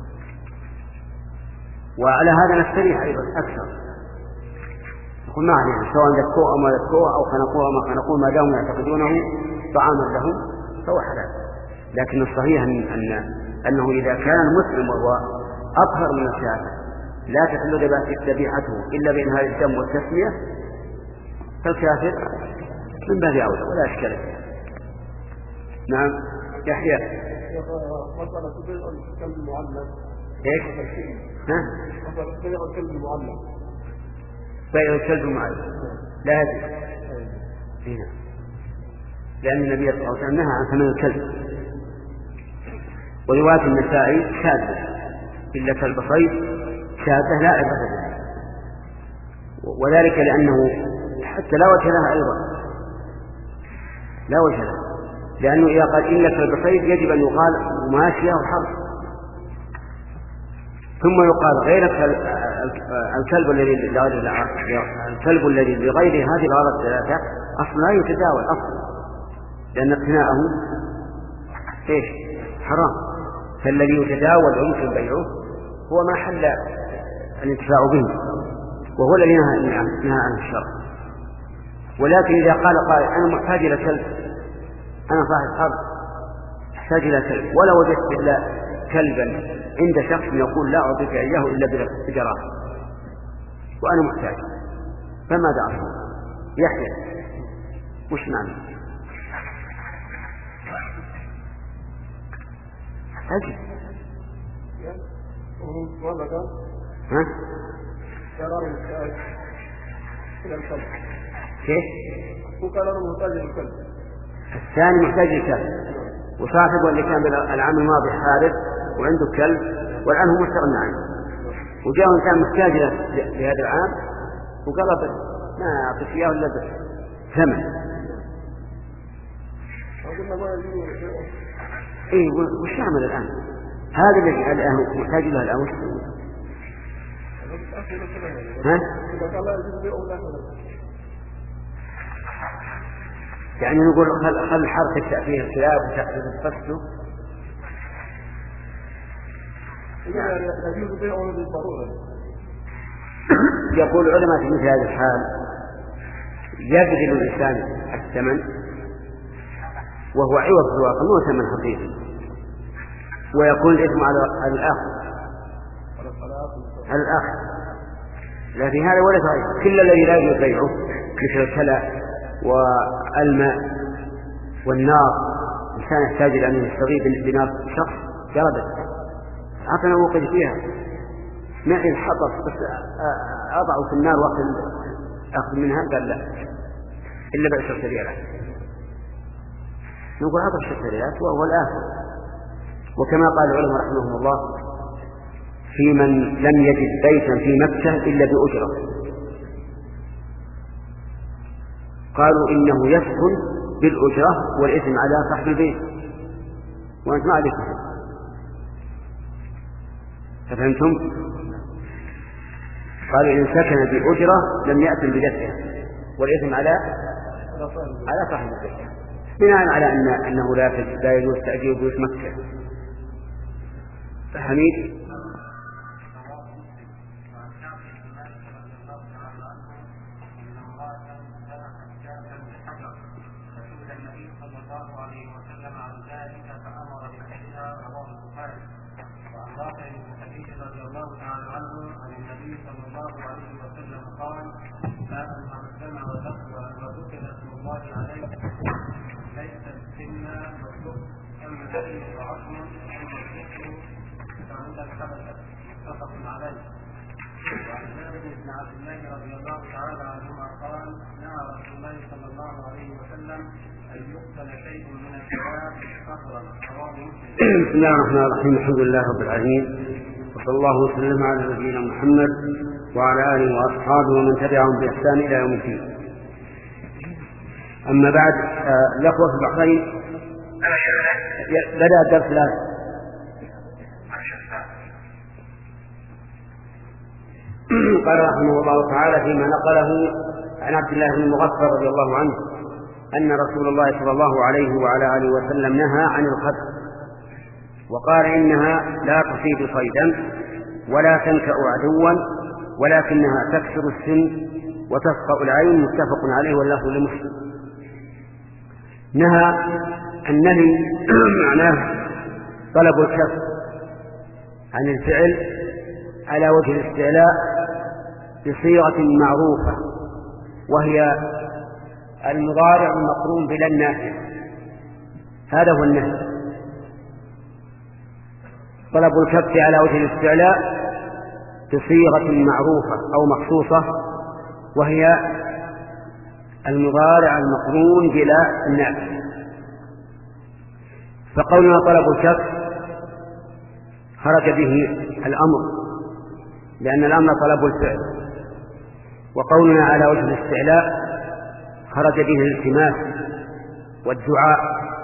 وعلى هذا نستريح أيضا أكثر يقول ما علينا سواء ذكوه أو ما ذكوه أو خنقوه أو ما خنقوه ما داموا يعتقدونه طعاما لهم فهو حلال. لكن الصحيح أن أنه إذا كان مسلم وهو أطهر من الكافر لا تحل ذبيحته إلا بإنهار الدم والتسمية فالكافر من باب أولى ولا إشكال فيه. نعم. يحيى. مسألة بيع الكلب المعلم. إيش؟ ها؟ مسألة بيع الكلب المعلم. بيع الكلب المعلم لا يجوز. هنا. لأن النبي صلى الله عليه وسلم نهى عن ثمن الكلب. ورواية النسائي شاذة إلا كلب صيد شاذة لا عبرة بها، وذلك لأنه حتى لا وجه لها أيضا لا وجه لها، لأنه إذا قال إلا كلب صيد يجب أن يقال ماشية وحرب، ثم يقال غير الكلب الذي لغير الكلب الذي لغير هذه الغرض الثلاثة أصلا لا يتداول أصلا، لأن اقتناءه إيش حرام. فالذي يتداول ويمكن بيعه هو ما حل الانتفاع به، وهو الذي نهى عن الشرع. ولكن إذا قال قال أنا محتاج إلى كلب، أنا صاحب أرض أحتاج إلى كلب ولا وجدت إلا كلبا عند شخص يقول لا أعطيك إياه إلا بدراهم وأنا محتاج، فماذا أصنع؟ يحيى وش معنى؟ أجل ها؟ كيف؟ الثاني محتاج للكلب وصاحبه اللي كان بالعام الماضي حارب وعنده كلب والآن هو مستغنى عنه، وجاء إنسان محتاج لهذا العام وقال ما أعطيك إياه إلا ثمن. إيه وش يعمل الآن؟ هذا الذي الآن محتاج له الآن وش يعمل؟ ها؟ يعني نقول خل خل حركة تأثير الكلاب وتأثير الفصل. يقول العلماء في مثل هذا الحال يبذل الإنسان الثمن وهو عوض في الواقع مو ثمن حقيقي، ويكون الإثم على الآخر على الآخر. لا في هذا ولا في هذا. كل الذي لا يجوز بيعه مثل الكلى والماء والنار إنسان يحتاج إلى أن يستغيث بنار شخص جربت عطنا وقد فيها معي الحطب بس أضعه في النار وقت أخذ منها قال لا إلا بعشر ريالات. نقول عطى عشر ريالات وهو الآخر. وكما قال العلماء رحمهم الله في من لم يجد بيتا في مكة إلا بأجرة قالوا إنه يسكن بالأجرة والإثم على صاحب البيت وأنت ما عليك. ففهمتم؟ قالوا إن سكن بأجرة لم يأتم بدفعه والإثم على على صاحب البيت بناء على أن أنه لا لا يجوز تأجير بيوت مكة. حميد بسم الله الرحمن الرحيم. الحمد لله رب العالمين وصلى الله وسلم على نبينا محمد وعلى آله وأصحابه ومن تبعهم بإحسان إلى يوم الدين. أما بعد الأخوة في البحرين بدأ الدرس الآن. قال رحمه الله تعالى فيما نقله عن عبد الله بن مغفر رضي الله عنه أن رسول الله صلى الله عليه وعلى آله وسلم نهى عن الخذف وقال إنها لا تصيد صيدا ولا تنكأ عدوا ولكنها تكسر السن وتسقط العين. متفق عليه واللفظ لمسلم. نهى النهي معناه طلب الكف عن الفعل على وجه الاستعلاء بصيغة معروفة وهي المضارع المقرون بلا النافع. هذا هو النهي، طلب الكف على وجه الاستعلاء بصيغة معروفة أو مخصوصة وهي المضارع المقرون بلا النافع. فقولنا طلب الكف خرج به الأمر لأن الأمر طلب الفعل، وقولنا على وجه الاستعلاء خرج به الالتماس والدعاء،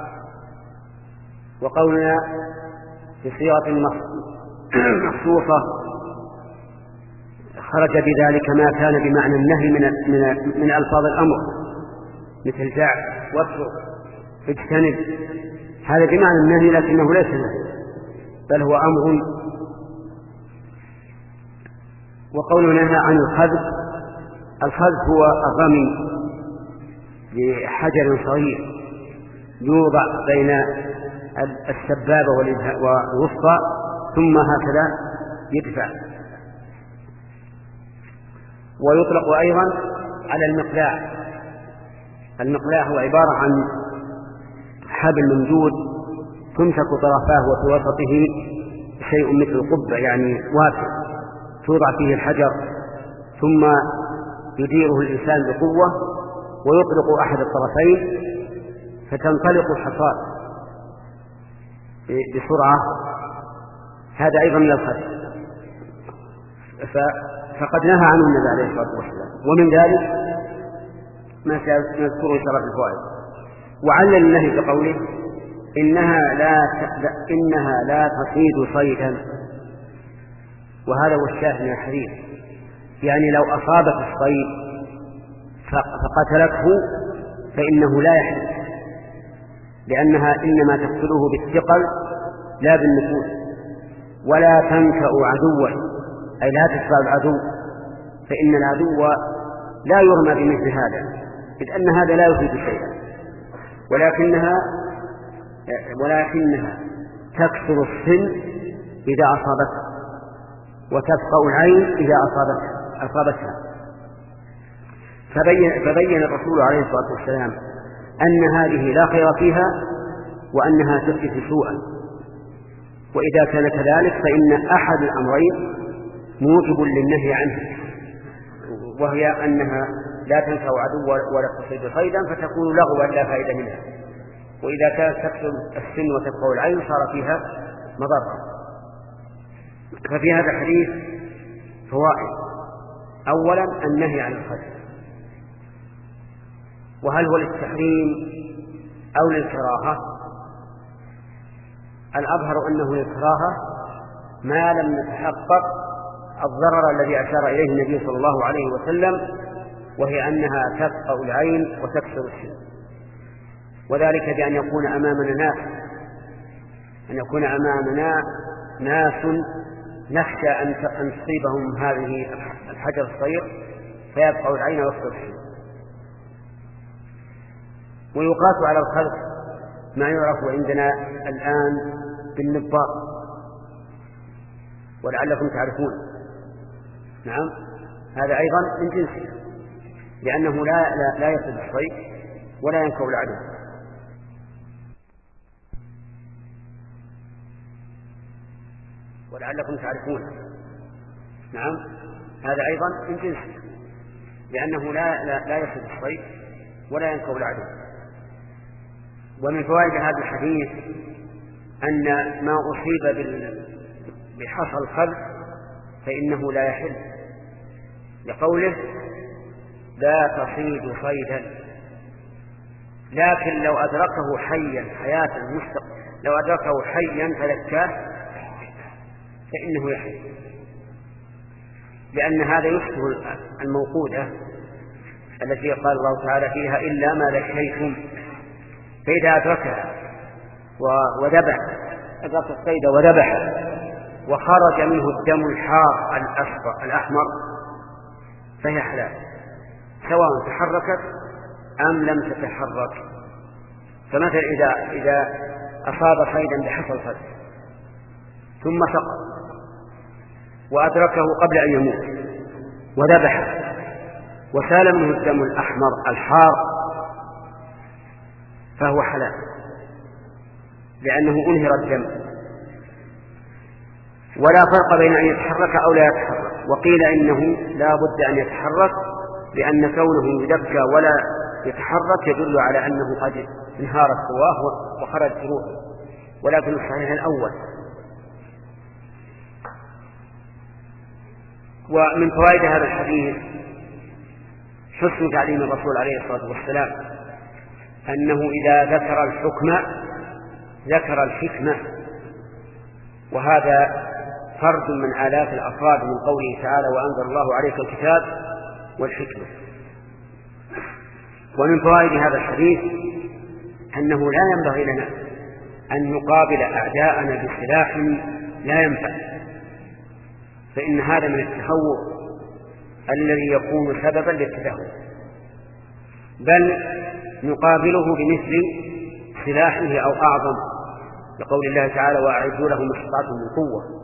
وقولنا بصيغة مخصوصة خرج بذلك ما كان بمعنى النهي من من من ألفاظ الأمر مثل دع واترك اجتنب. هذا بمعنى النهي لكنه ليس نهي بل هو أمر. وقولنا نهى عن الخذف، الخذف هو الرمي بحجر صغير يوضع بين السبابة والوسطى ثم هكذا يدفع. ويطلق أيضا على المقلاع. المقلاع هو عبارة عن حبل ممدود تمسك طرفاه وفي وسطه شيء مثل قبة يعني واسع توضع فيه الحجر ثم يديره الإنسان بقوة ويطلق أحد الطرفين فتنطلق الحصاد بسرعة. هذا أيضا من الخذف، فقد نهى عنه النبي عليه الصلاة والسلام. ومن ذلك ما نذكره شرح الفوائد. وعلل النهي بقوله إنها لا إنها لا تصيد صيدا، وهذا هو الشاهد من الحديث، يعني لو أصابت الصيد فقتلته فإنه لا يحدث، لأنها إنما تقتله بالثقل لا بالنفوذ. ولا تنكأ عدوا أي لا تدفع العدو، فإن العدو لا يرمى بمثل هذا إذ أن هذا لا يفيد شيئا، ولكنها ولكنها تكسر السن إذا أصابتها وتبقى العين إذا أصابتها, أصابتها. فبين, فبين الرسول عليه الصلاة والسلام أن هذه لا خير فيها وأنها تحدث سوءا. وإذا كان كذلك فإن أحد الأمرين موجب للنهي عنه، وهي أنها لا تنفع عدوا ولا تصيد صيدا فتكون لغوا لا فائدة منها، وإذا كانت تكثر السن وتبقى العين صار فيها مضرة. ففي هذا الحديث فوائد: أولا النهي عن الخزف، وهل هو للتحريم أو للكراهة؟ الأظهر أنه للكراهة ما لم يتحقق الضرر الذي أشار إليه النبي صلى الله عليه وسلم، وهي أنها تفقأ العين وتكسر السن، وذلك بأن يكون أمامنا ناس أن يكون أمامنا ناس نخشى أن تصيبهم هذه الحجر الصغير فيبقى العين ويكسر السن. ويقاس على الخلق ما يعرف عندنا الآن بالنباط، ولعلكم تعرفون. نعم، هذا أيضا من جنسه، لأنه لا, لا, لا يصل الصيد ولا ينكو العدو. ولعلكم تعرفون. نعم، هذا أيضا من جنسه، لأنه لا, لا, لا يصل الصيد ولا ينكو العدو. ومن فوائد هذا الحديث أن ما أصيب بحصى الخذف فإنه لا يحل، لقوله لا تصيد صيدا. لكن لو أدركه حيا حياة المستقبل لو أدركه حيا فذكاه فإنه يحل، لأن هذا يشبه الموقودة التي قال الله تعالى فيها إلا ما ذكيتم. فإذا أدركها وذبح أدرك الصيد وذبح وخرج منه الدم الحار الأصفر الأحمر فهي حلال، سواء تحركت أم لم تتحرك. فمثلا إذا إذا أصاب صيدا بحصى الخذف ثم سقط وأدركه قبل أن يموت وذبح وسال منه الدم الأحمر الحار فهو حلال، لأنه أنهر الدم. ولا فرق بين أن يتحرك أو لا يتحرك. وقيل إنه لا بد أن يتحرك، لأن كونه يدبكى ولا يتحرك يدل على أنه قد انهارت قواه وخرج روحه، ولكن الصحيح الأول. ومن فوائد هذا الحديث حسن تعليم الرسول عليه الصلاة والسلام أنه إذا ذكر الحكم ذكر الحكمة، وهذا فرد من آلاف الأفراد من قوله تعالى وأنزل الله عليك الكتاب والحكمة. ومن فوائد هذا الحديث أنه لا ينبغي لنا أن نقابل أعداءنا بسلاح لا ينفع، فإن هذا من التهور الذي يكون سببا للتدهور، بل نقابله بمثل سلاحه أو أعظم، لقول الله تعالى وأعدوا لهم ما استطعتم من قوة.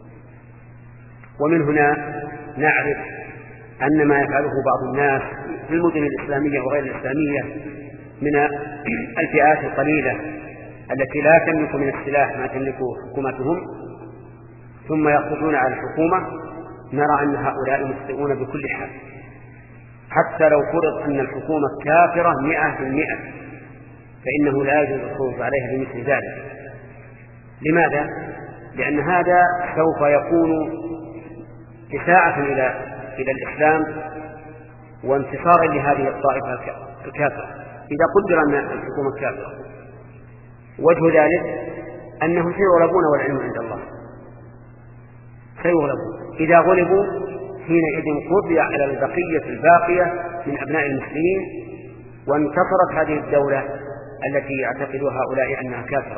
ومن هنا نعرف أن ما يفعله بعض الناس في المدن الإسلامية وغير الإسلامية من الفئات القليلة التي لا تملك من السلاح ما تملك حكومتهم ثم يخرجون على الحكومة، نرى أن هؤلاء مخطئون بكل حال، حتى لو فرض أن الحكومة كافرة مئة في المئة فإنه لا يجوز الخروج عليها بمثل ذلك. لماذا؟ لأن هذا سوف يكون إساءة إلى إلى الإسلام وانتصارا لهذه الطائفة الكافرة إذا قدر أن الحكومة كافرة. وجه ذلك أنهم سيغلبون والعلم عند الله، سيغلبون. إذا غلبوا حينئذ قضي على البقية الباقية من أبناء المسلمين وانتصرت هذه الدولة التي يعتقد هؤلاء أنها كافرة.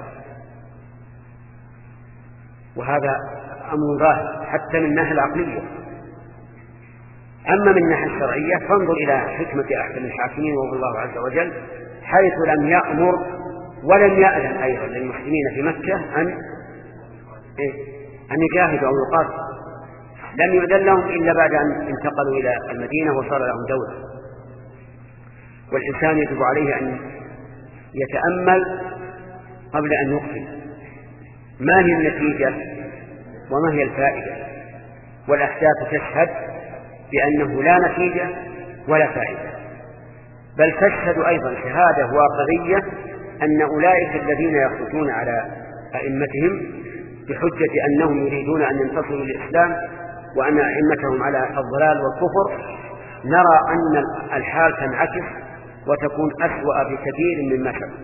وهذا أمر ظاهر حتى من الناحية العقلية. أما من الناحية الشرعية فانظر إلى حكمة أحكم الحاكمين وهو الله عز وجل، حيث لم يأمر ولم يأذن أيضا للمسلمين في مكة أن إيه؟ أن يجاهدوا أو يقاتلوا، لم يؤذن لهم إلا بعد أن انتقلوا إلى المدينة وصار لهم دولة. والإنسان يجب عليه أن يتأمل قبل أن يقسم ما هي النتيجة وما هي الفائدة، والأحداث تشهد بأنه لا نتيجة ولا فائدة، بل تشهد أيضا شهادة واقعية أن أولئك الذين يخرجون على أئمتهم بحجة أنهم يريدون أن ينتصروا للإسلام وأن أئمتهم على الضلال والكفر، نرى أن الحال تنعكس وتكون أسوأ بكثير مما سبق،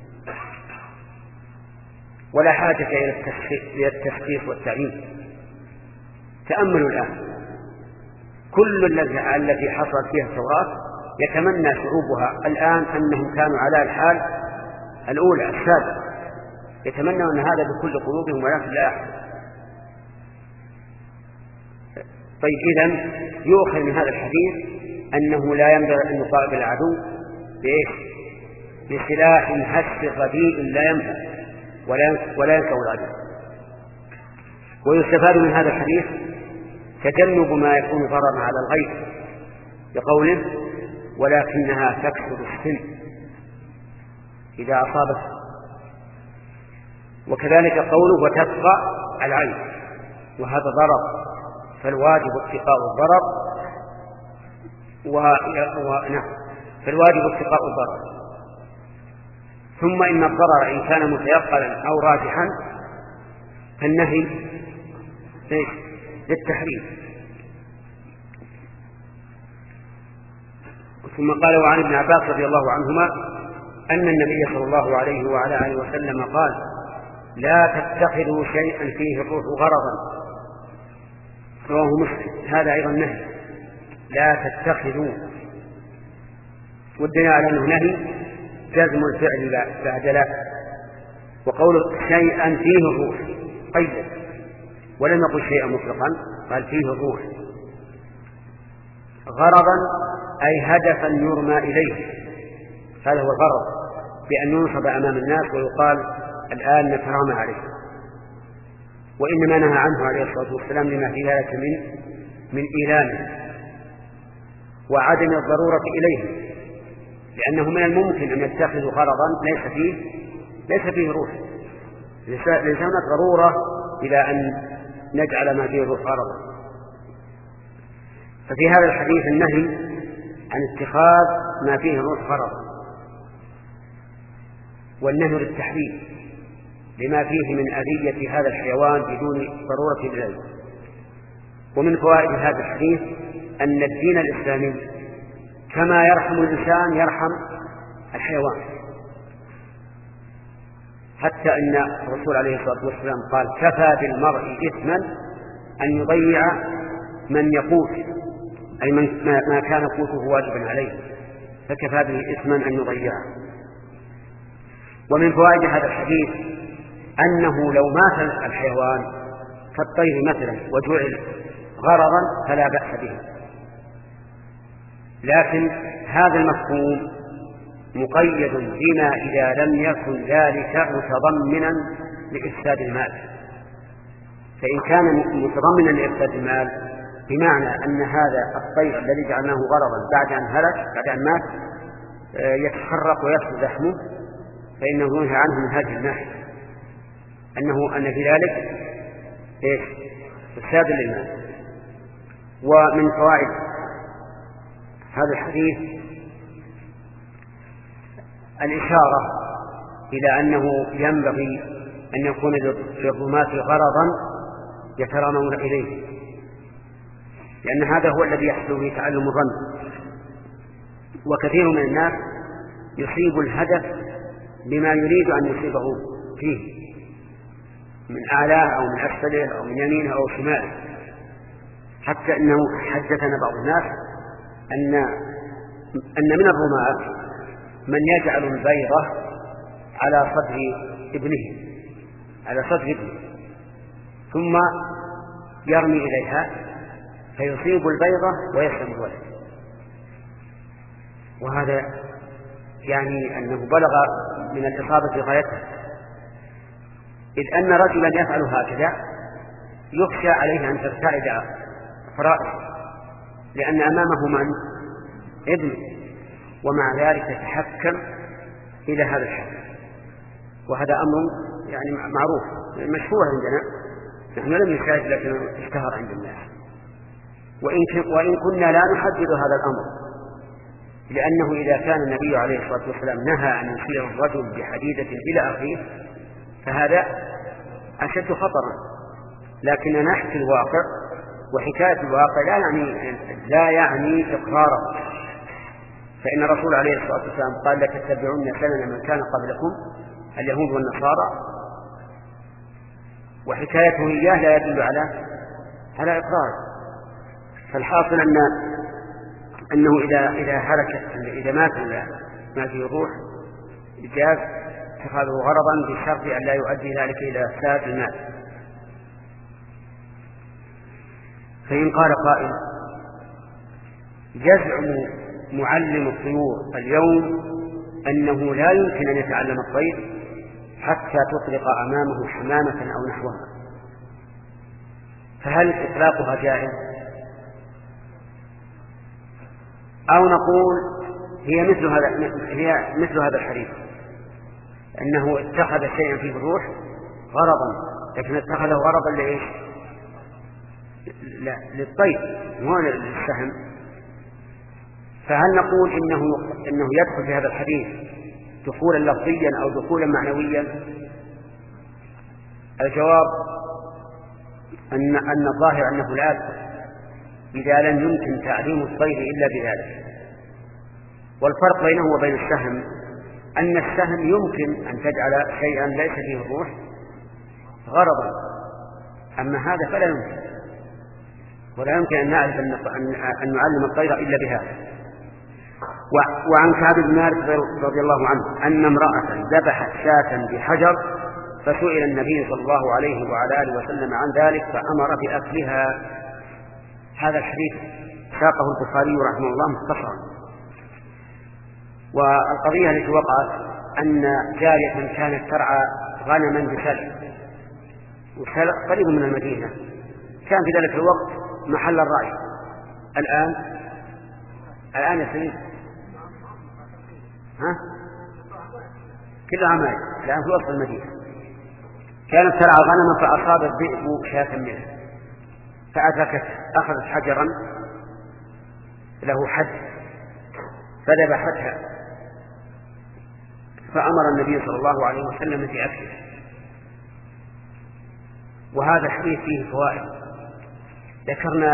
ولا حاجة إلى التشخيص والتعيين. تأملوا الآن كل التي حصلت فيها الثورات يتمنى شعوبها الآن أنهم كانوا على الحال الأولى السابقة، يتمنون هذا بكل قلوبهم ولكن لا يحصل. طيب إذن يؤخذ من هذا الحديث أنه لا ينبغي أن يقابل العدو بإيش؟ بسلاح هش رديء لا ينفع ولا ينفع العدو. ويستفاد من هذا الحديث تجنب ما يكون ضررا على الغير بقوله ولكنها تكسر السن إذا أصابت، وكذلك قوله وتبقى العين، وهذا ضرر، فالواجب اتقاء الضرر و... و... نعم فالواجب اتقاء الضرر. ثم إن الضرر إن كان متيقنا أو راجحا فالنهي للتحريم. ثم قال وعن ابن عباس رضي الله عنهما أن النبي صلى الله عليه وعلى آله وسلم قال لا تتخذوا شيئا فيه الروح غرضا، رواه مسلم. هذا أيضا نهي، لا تتخذوا، والدليل على أنه نهي جزم الفعل بعد لا، وقول شيئا فيه الروح قيد ولم يقل شيئا مطلقا، قال فيه الروح غرضا أي هدفا يرمى إليه، هذا هو الغرض، بأن ينصب أمام الناس ويقال الآن نترامى عليه. وإنما نهى عنه عليه الصلاة والسلام لما في ذلك من من إيلامه وعدم الضرورة إليه، لأنه من الممكن أن يتخذ غرضا ليس فيه ليس فيه روح، ليس هناك ضرورة إلى أن نجعل ما فيه روح غرضا. ففي هذا الحديث النهي عن اتخاذ ما فيه روح غرضا، والنهي للتحريم لما فيه من أذية هذا الحيوان بدون ضرورة إليه. ومن فوائد هذا الحديث أن الدين الإسلامي كما يرحم الإنسان يرحم الحيوان، حتى أن الرسول عليه الصلاة والسلام قال كفى بالمرء إثما أن يضيع من يقوت، أي من ما كان قوته واجبا عليه، فكفى به إثما أن يضيعه. ومن فوائد هذا الحديث أنه لو مات الحيوان كالطير مثلا وجعل غرضا فلا بأس به، لكن هذا المفهوم مقيد بما إذا لم يكن ذلك متضمنا لإفساد المال. فإن كان متضمنا لإفساد المال بمعنى أن هذا الطير الذي جعلناه غرضا بعد أن هلك بعد أن مات يتحرك ويفسد لحمه، فإنه ينهى عنه من هذه الناحية، أنه أن في ذلك إيش؟ إفساد للمال. ومن فوائد هذا الحديث الإشارة إلى أنه ينبغي أن يكون للرماة غرضا يترامون إليه، لأن هذا هو الذي يحصل به تعلم الرمي. وكثير من الناس يصيب الهدف بما يريد أن يصيبه فيه من أعلاه أو من أسفله أو من يمينه أو شماله، حتى أنه حدثنا بعض الناس أن أن من الرماة من يجعل البيضة على صدر ابنه على صدر ابنه ثم يرمي إليها فيصيب البيضة ويسلم الولد، وهذا يعني أنه بلغ من الإصابة غايته، إذ أن رجلا يفعل هكذا يخشى عليه أن ترتعد فرائصه، لأن أمامه من ابن، ومع ذلك تحكم إلى هذا الحد. وهذا أمر يعني معروف مشهور عندنا، نحن لم نشاهد لكن اشتهر عند الناس. وإن, وإن كنا لا نحدد هذا الأمر، لأنه إذا كان النبي عليه الصلاة والسلام نهى أن يشير الرجل بحديدة إلى أخيه فهذا أشد خطرا، لكن نحكي الواقع، وحكاية الواقع لا يعني لا يعني إقراره، فإن الرسول عليه الصلاة والسلام قال لتتبعون سنن من كان قبلكم اليهود والنصارى، وحكايته إياه لا يدل على على إقرار. فالحاصل أن أنه إذا إذا هلك إذا مات ما فيه الروح جاز اتخاذه غرضا بشرط أن لا يؤدي ذلك إلى إفساد المال. فإن قال قائل يزعم معلم الطيور اليوم أنه لا يمكن أن يتعلم الطير حتى تطلق أمامه حمامة أو نحوها، فهل إطلاقها جائز؟ أو نقول هي مثل هذا هي مثل هذا الحديث أنه اتخذ شيئا فيه الروح غرضا، لكن اتخذه غرضا لإيش؟ لا للطير مو للسهم. فهل نقول إنه إنه يدخل في هذا الحديث دخولا لفظيا أو دخولا معنويا؟ الجواب أن أن الظاهر أنه لا يدخل إذا لم يمكن تعليم الطير إلا بذلك. والفرق بينه وبين السهم أن السهم يمكن أن تجعل شيئا ليس فيه الروح غرضا، أما هذا فلا يمكن، ولا يمكن أن نعرف أن نعلم الطير إلا بهذا. وعن كعب بن مالك رضي الله عنه أن امرأة ذبحت شاة بحجر فسئل النبي صلى الله عليه وعلى آله وسلم عن ذلك فأمر بأكلها. هذا الحديث ساقه البخاري رحمه الله مختصرا. والقضية التي وقعت أن جارية كانت ترعى غنما بسلع، وسلع قريب من المدينة، كان في ذلك الوقت محل الرعي. الآن الآن يا سيد ها كل عمال الآن في وسط المدينة، كانت ترعى غنما فأصاب الذئب شاة منها فأدركت، أخذت حجرا له حد فذبحتها، فأمر النبي صلى الله عليه وسلم بأكله. وهذا الحديث فيه فوائد ذكرنا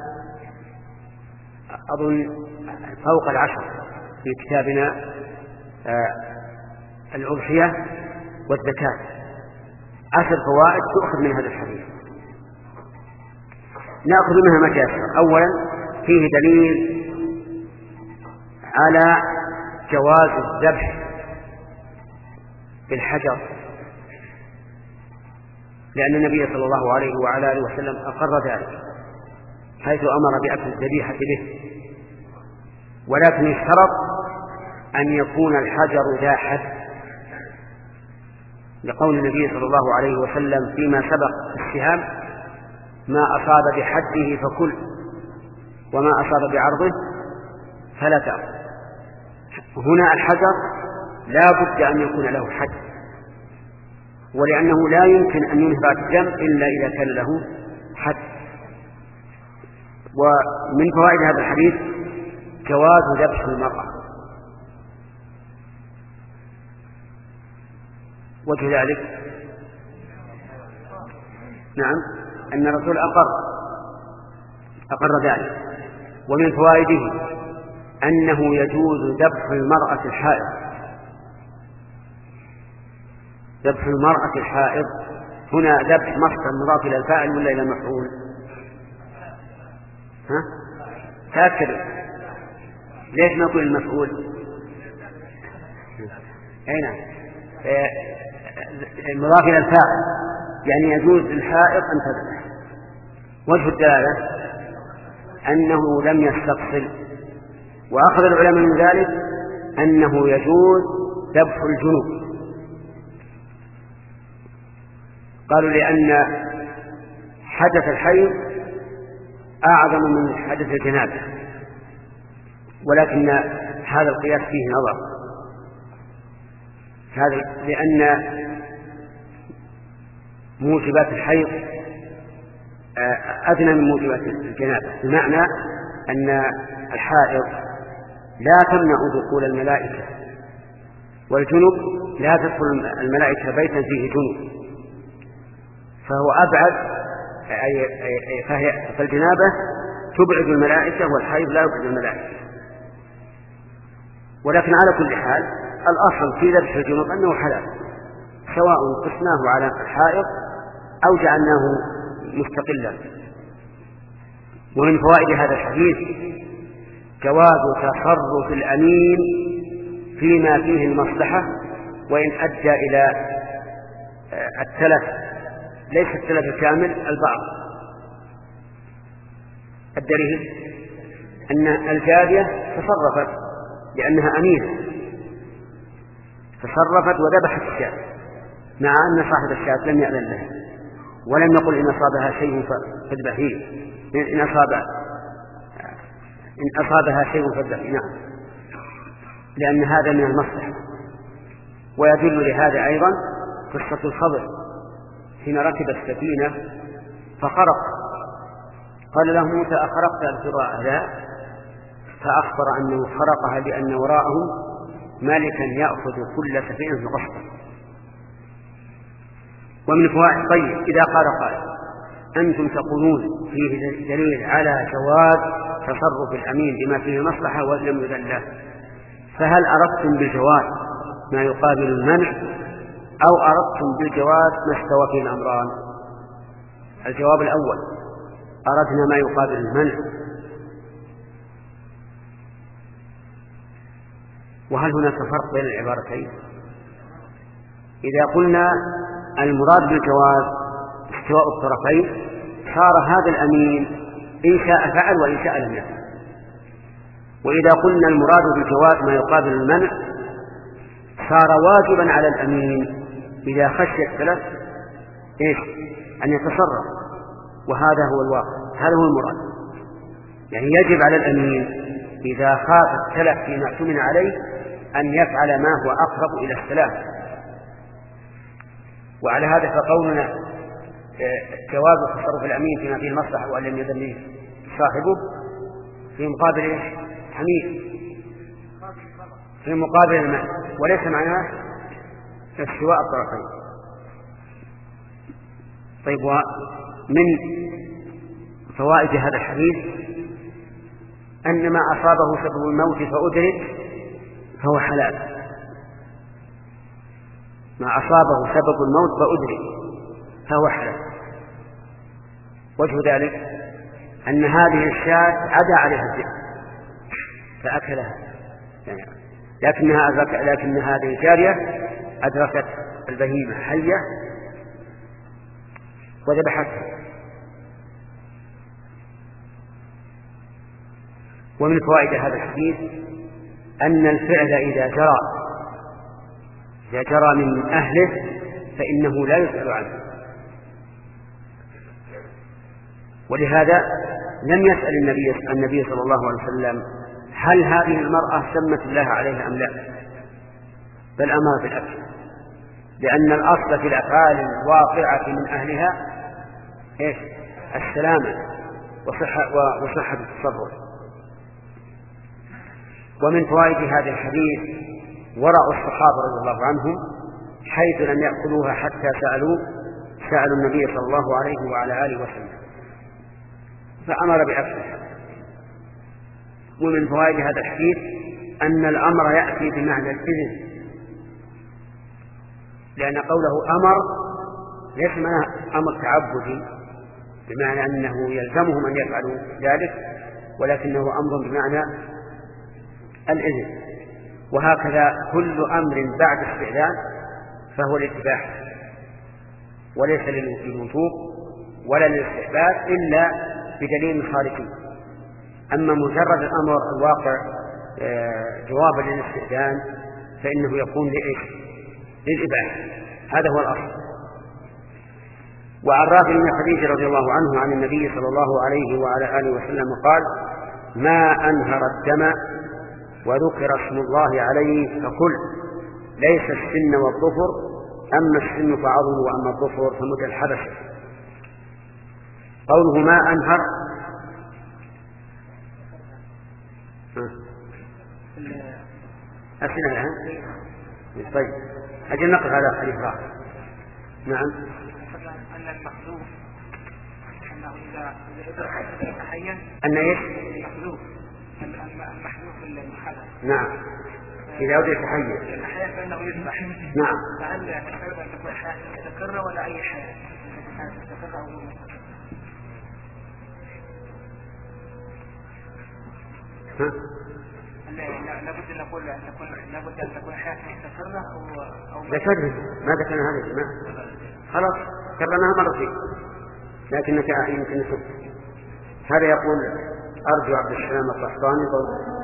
أظن فوق العشر في كتابنا آه الأضحية والزكاة، عشر فوائد تؤخذ من هذا الحديث. نأخذ منها ما تيسر. أولا فيه دليل على جواز الذبح بالحجر، لأن النبي صلى الله عليه وعلى آله وسلم أقر ذلك حيث أمر بأكل الذبيحة به، ولكن يشترط أن يكون الحجر ذا حد، لقول النبي صلى الله عليه وسلم فيما سبق في السهام ما أصاب بحده فكل وما أصاب بعرضه فلا تأخذ. هنا الحجر لا بد أن يكون له حد، ولأنه لا يمكن أن ينهب الدم إلا إذا كان له حد. ومن فوائد هذا الحديث جواز ذبح المرأة. وجه ذلك نعم أن الرسول أقر أقر ذلك. ومن فوائده أنه يجوز ذبح المرأة الحائض. ذبح المرأة الحائض هنا ذبح مصدر مضاف إلى الفاعل ولا إلى المفعول؟ ها؟ تأكد ليش ما يقول المفعول؟ أي نعم مضاف إلى الفاعل، يعني يجوز للحائض أن تذبح. وجه الدلالة أنه لم يستفصل، وأخذ العلماء من ذلك أنه يجوز ذبح الجنوب. قالوا لأن حدث الحيض أعظم من حدث الجنابة، ولكن هذا القياس فيه نظر، هذا لأن موجبات الحيض أدنى من موجبات الجنابة، بمعنى أن الحائض لا تمنع دخول الملائكة، والجنب لا تدخل الملائكة بيتا فيه جنب، فهو أبعد. فهي فالجنابة تبعد الملائكة والحيض لا يبعد الملائكة. ولكن على كل حال الأصل في ذبح الجنب أنه حلال، سواء قسناه على الحائض أو جعلناه مستقلا. ومن فوائد هذا الحديث جواز تصرف الأمين فيما فيه المصلحة وإن أدى إلى التلف، ليس التلف الكامل، البعض. الدليل أن الجارية تصرفت لأنها أمينة، تصرفت وذبحت الشاة مع أن صاحب الشاة لم يأذن لها ولم يقل إن أصابها شيء فاذبحيه، إن أصاب إن أصابها شيء فاذبحيه، نعم، لأن هذا من المصلحة. ويدل لهذا أيضا قصة الخضر حين ركب السفينة فخرق، قال له موسى أخرقت الفراء؟ لا، فأخبر أنه خرقها لأن وراءهم مالكا يأخذ كل سفينة غصبا. ومن فوائد، طيب إذا قال قائل أنتم تقولون فيه دليل على جواز تصرف الأمين بما فيه مصلحة ولم يذن له، فهل أردتم بالجواز ما يقابل المنع أو أردتم بالجواز ما استوى فيه الأمران؟ الجواب الأول، أردنا ما يقابل المنع. وهل هناك فرق بين العبارتين؟ إذا قلنا المراد بالجواز استواء الطرفين صار هذا الأمين إن شاء فعل وإن شاء لم يفعل. وإذا قلنا المراد بالجواز ما يقابل المنع صار واجبا على الأمين إذا خشي التلف إيش؟ أن يتصرف، وهذا هو الواقع، هذا هو المراد. يعني يجب على الأمين إذا خاف التلف فيما اؤتمن عليه أن يفعل ما هو أقرب إلى السلام. وعلى هذا فقولنا جواز تصرف الأمين فيما فيه المصلحة وأن لم يذن صاحبه في مقابل إيش؟ حميد، في مقابل المنع، وليس معناه استواء الطرفين. طيب، ومن فوائد هذا الحديث أن ما أصابه سبب الموت فأدرك فهو حلال، ما أصابه سبب الموت فأدرك فهو حلال. وجه ذلك أن هذه الشاة عدا عليها الذئب فأكلها، يعني لكنها أدرك لكن هذه الجارية أدركت البهيمة حية وذبحتها. ومن فوائد هذا الحديث أن الفعل إذا جرى إذا جرى من أهله فإنه لا يسأل عنه، ولهذا لم يسأل النبي النبي صلى الله عليه وسلم هل هذه المرأة سمت الله عليها أم لا، بل أمر بالأكل، لأن الأصل في الأفعال الواقعة من أهلها إيش؟ السلامة وصحة, وصحة التصرف. ومن فوائد هذا الحديث ورع الصحابة رضي الله عنهم حيث لم يأكلوها حتى سألوا سألوا النبي صلى الله عليه وعلى آله وسلم فأمر بأكلها. ومن فوائد هذا الحديث أن الأمر يأتي بمعنى الإذن، لأن قوله أمر ليس معناه أمر تعبدي بمعنى أنه يلزمهم أن يفعلوا ذلك، ولكنه أمر بمعنى الإذن. وهكذا كل أمر بعد استئذان فهو الاتباع وليس للوجوب ولا للاستحباب إلا بدليل خارجي. أما مجرد الأمر الواقع جوابا للاستئذان فإنه يكون لإيش؟ للإباحة، هذا هو الأصل. وعن رافع بن خديجة رضي الله عنه عن النبي صلى الله عليه وعلى آله وسلم قال: ما أنهر الدم وذكر اسم الله عليه فكل، ليس السن والظفر أما السن فعظم وأما الظفر فمد الحبشة. قوله ما أنهر أسئلة الآن. طيب أجل نقف على حديث راحة. نعم. أن المحذوف أنه إذا إذا تحين أن إيش؟ المحذوف المحذوف المحذف. نعم. إذا وجد تحين. الحياة فإنه يذبح. نعم. فهل يحتاج أن تكون حياة مستقرة ولا أي حياة؟ حياة مستقرة أو مستقرة؟ ها؟ لابد أن نقول أن تكون لابد أن تكون حياة مستقرة أو أو ذكرنا ما ذكرنا هذا الجماعة خلاص كررناها مرتين لكنك يمكن تشوف. هذا يقول أرجو عبد السلام القحطاني قول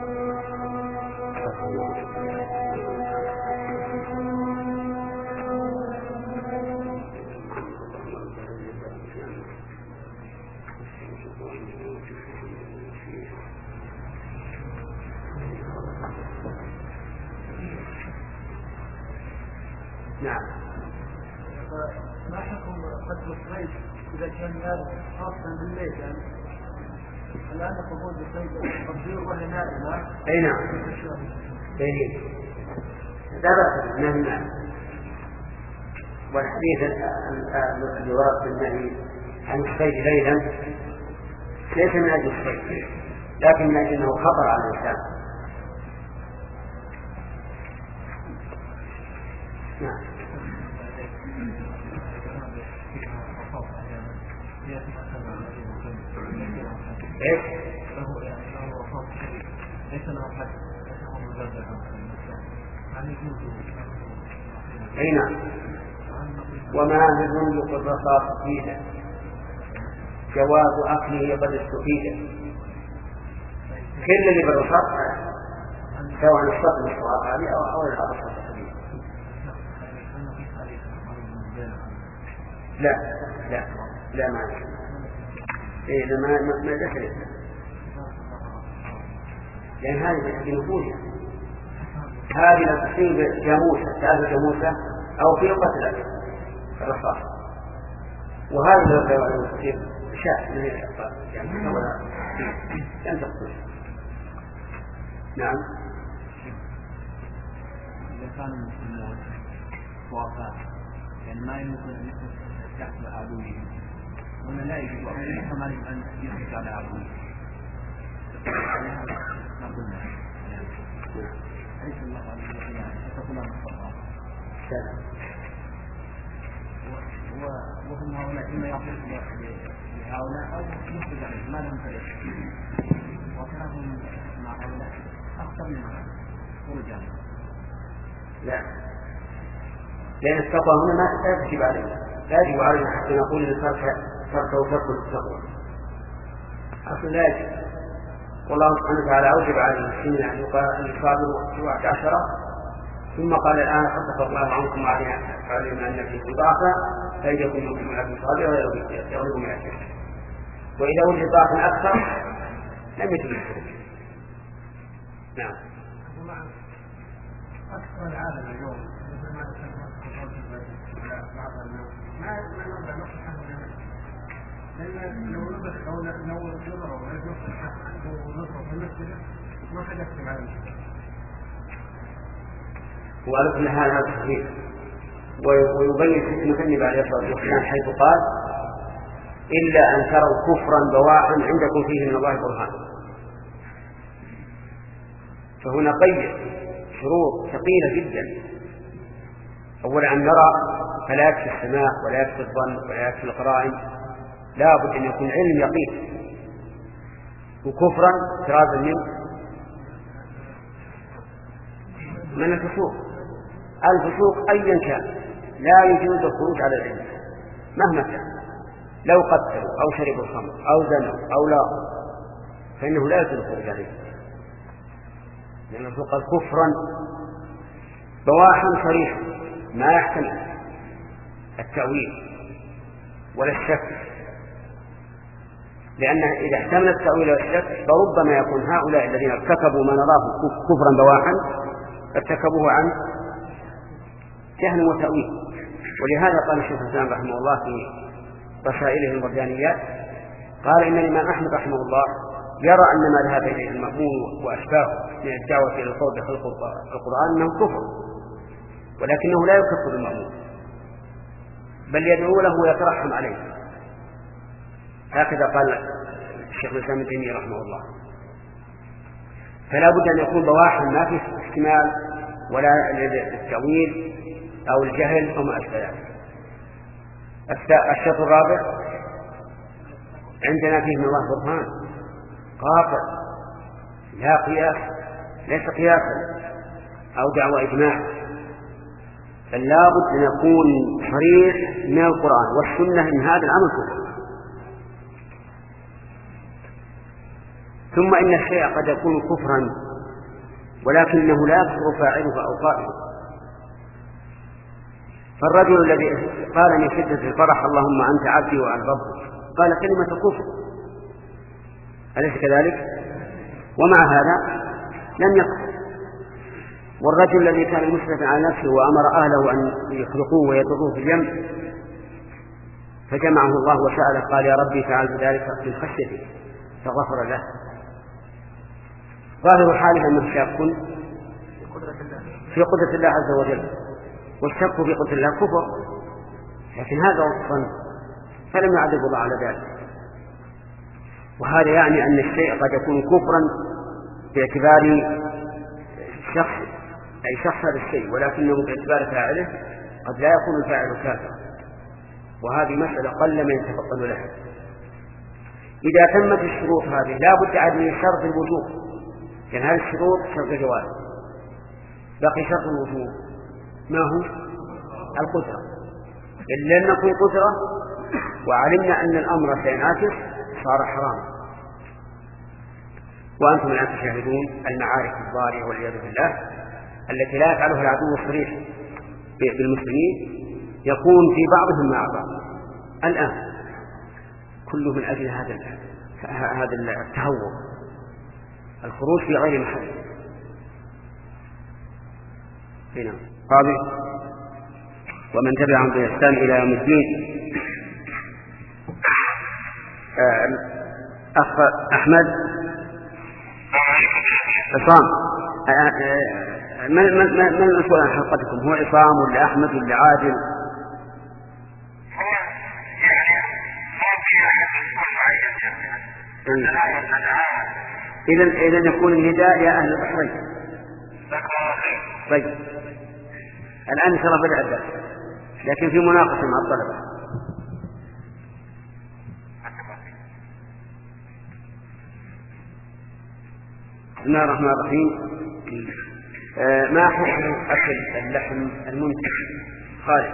نعم. ما حكم قتل الصيد إذا كان نائم خاصة بالليل يعني الآن قبول الصيد التقدير وهي نائمة. أي نعم. أي لا بأس به نهي والحديث الذي ورد في النهي عن الصيد ليلا ليس من أجل الصيد لكن من أجل أنه خطر على الإنسان. نعم. ايش؟ اي نعم. وماهر يقرص فيه جواز اكله قد استفيد. كل اللي بالرصاص سواء الصدر الصغار او او الرصاص الكبير. لا لا لا ما إيه ما ما ما دخل لأن هذه في نفوسها هذه لا تصيب جاموسة تأذي جاموسة أو في قتلة الرصاص وهذه لا تصيب شاة من الأطفال يعني ولا لم تقتل. نعم. إذا كان المسلمون وفاء يعني ما يمكن أن يحصل عدوه وأن لا يجب كمان أن يحصل على عدوه ما قلنا ليس الله عليه تكون مصطفى وهم هؤلاء إما يعطون لهؤلاء أو يخرج عليهم ما لهم فريق وكانهم مع هؤلاء أكثر من خروج عليهم. لا لأن التقوى هنا ما تجب علينا لا يجب علينا حتى نقول إن ترك ترك وترك التقوى أصلا لا يجب. والله سبحانه وتعالى أوجب عليه السنين أن يقابلوا سبعة عشرة ثم قال الآن خفف الله عنكم وعلم أن فيكم ضعفا فيجب منكم أبي صابر ويغلبكم من أجل وإذا وجد ضعفا أكثر لم يتم الخروج. نعم. أكثر العالم اليوم مثل ما بعض الناس ما ما نقدر نقص لأن لو نبخ أو لو نظر أو نقص أو نظر في المسجد ما حد يكتب عليه. وعلى كل حال هذا صحيح ويبين حكمة النبي عليه الصلاة والسلام حيث قال إلا أن تروا كفرا بواحا عندكم فيه من الله برهان. فهنا قيد شروط ثقيلة جدا. أولا أن نرى فلا يكفي السماع ولا يكفي الظن ولا يكفي القرائن لا بد أن يكون علم يقين وكفرا اعتراضا من من الفسوق. الفسوق أيا كان لا يجوز الخروج على العلم مهما كان لو قتلوا أو شربوا الخمر أو زنوا أو لاغوا فإنه لا يجوز الخروج عليه لأن الفسوق كفرا بواحا صريحا ما يحتمل التأويل ولا الشك لأن إذا احتمل التأويل والشك فربما يكون هؤلاء الذين ارتكبوا ما نراه كفرا بواحا ارتكبوه عن جهل وتأويل. ولهذا قال الشيخ الإسلام رحمه الله في رسائله المرجانيات قال إن الإمام أحمد رحمه الله يرى أن ما ذهب إليه المأمون وأشباهه من الدعوة إلى القول بخلق القرآن أنه كفر، ولكنه لا يكفر المأمون بل يدعو له ويترحم عليه. هكذا قال الشيخ الإسلام ابن تيمية رحمه الله. فلا بد أن يكون بواحا ما فيه احتمال ولا التأويل أو الجهل أو ما أشبه ذلك. الشرط الرابع عندنا فيه من الله برهان قاطع لا قياس، ليس قياسا أو دعوى إجماع، بل لا بد أن يكون صريح من القرآن والسنة إن هذا الأمر كفر. ثم إن الشيء قد يكون كفرا ولكنه لا يكفر فاعله أو قائله. فالرجل الذي قال من شدة الفرح اللهم أنت عبدي وأنا ربك قال كلمة كفر، أليس كذلك؟ ومع هذا لم يكفر. والرجل الذي كان مسرفا على نفسه وأمر أهله أن يخلقوه ويضروه في اليم فجمعه الله وسأله قال يا ربي فعلت ذلك في خشيتك فغفر له. ظاهر حاله أنه شاك في قدرة الله عز وجل، والشك في قدرة الله كفر، لكن هذا وصفا فلم يعذب الله على ذلك. وهذا يعني أن الشيء قد يكون كفرا باعتبار شخص أي شخص هذا الشيء، ولكنه باعتبار فاعله قد لا يكون الفاعل كافرا، وهذه مسألة قل من يتفطن لها. إذا تمت الشروط هذه لا بد عن شرط الوجوب، يعني هذه الشروط شرط جواز. بقي شرط الوجوب ما هو؟ القدرة. إن لم نكن قدرة وعلمنا أن الأمر سينعكس صار حرام. وأنتم الآن تشاهدون المعارك الضارية والعياذ بالله التي لا يفعلها العدو الصريح بالمسلمين يكون في بعضهم مع بعض الآن كله من أجل هذا هذا التهور، الخروج في غير محل. هنا رابع ومن تبعهم بإحسان إلى يوم الدين. أخ أحمد عصام، من من من المسؤول عن حلقتكم؟ هو عصام ولا أحمد ولا عادل؟ إذا إذا يكون النداء يا أهل البحرين. طيب الآن إن شاء الله بدأ الدرس، لكن في مناقشة مع الطلبة. بسم الله الرحمن الرحيم. آه ما حكم أكل اللحم المنتج خالد؟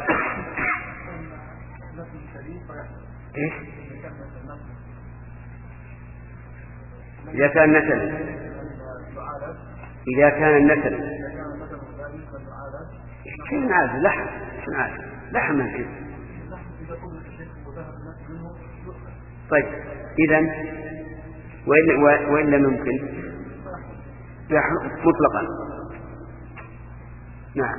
إيش؟ إذا كان نسل إذا كان النسل شنو عاد لحم شنو عاد لحم الحين. طيب إذن وإلا وإلا ممكن مطلقا. نعم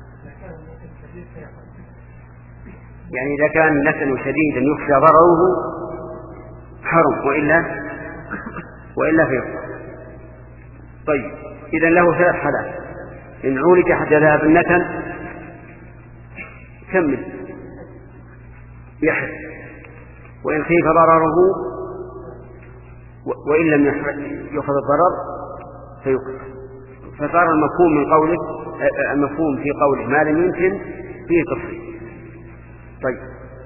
يعني إذا كان نسل شديدا يخشى ضرره حرم وإلا وإلا فيه. طيب إذن له ثلاث حالات: إن عولج حتى ذهب النتن كمل يحرم، وإن خيف ضرره وإن لم يأخذ الضرر فيكفر. فصار المفهوم من قوله المفهوم في قوله ما لم يمكن فيه تفصيل. طيب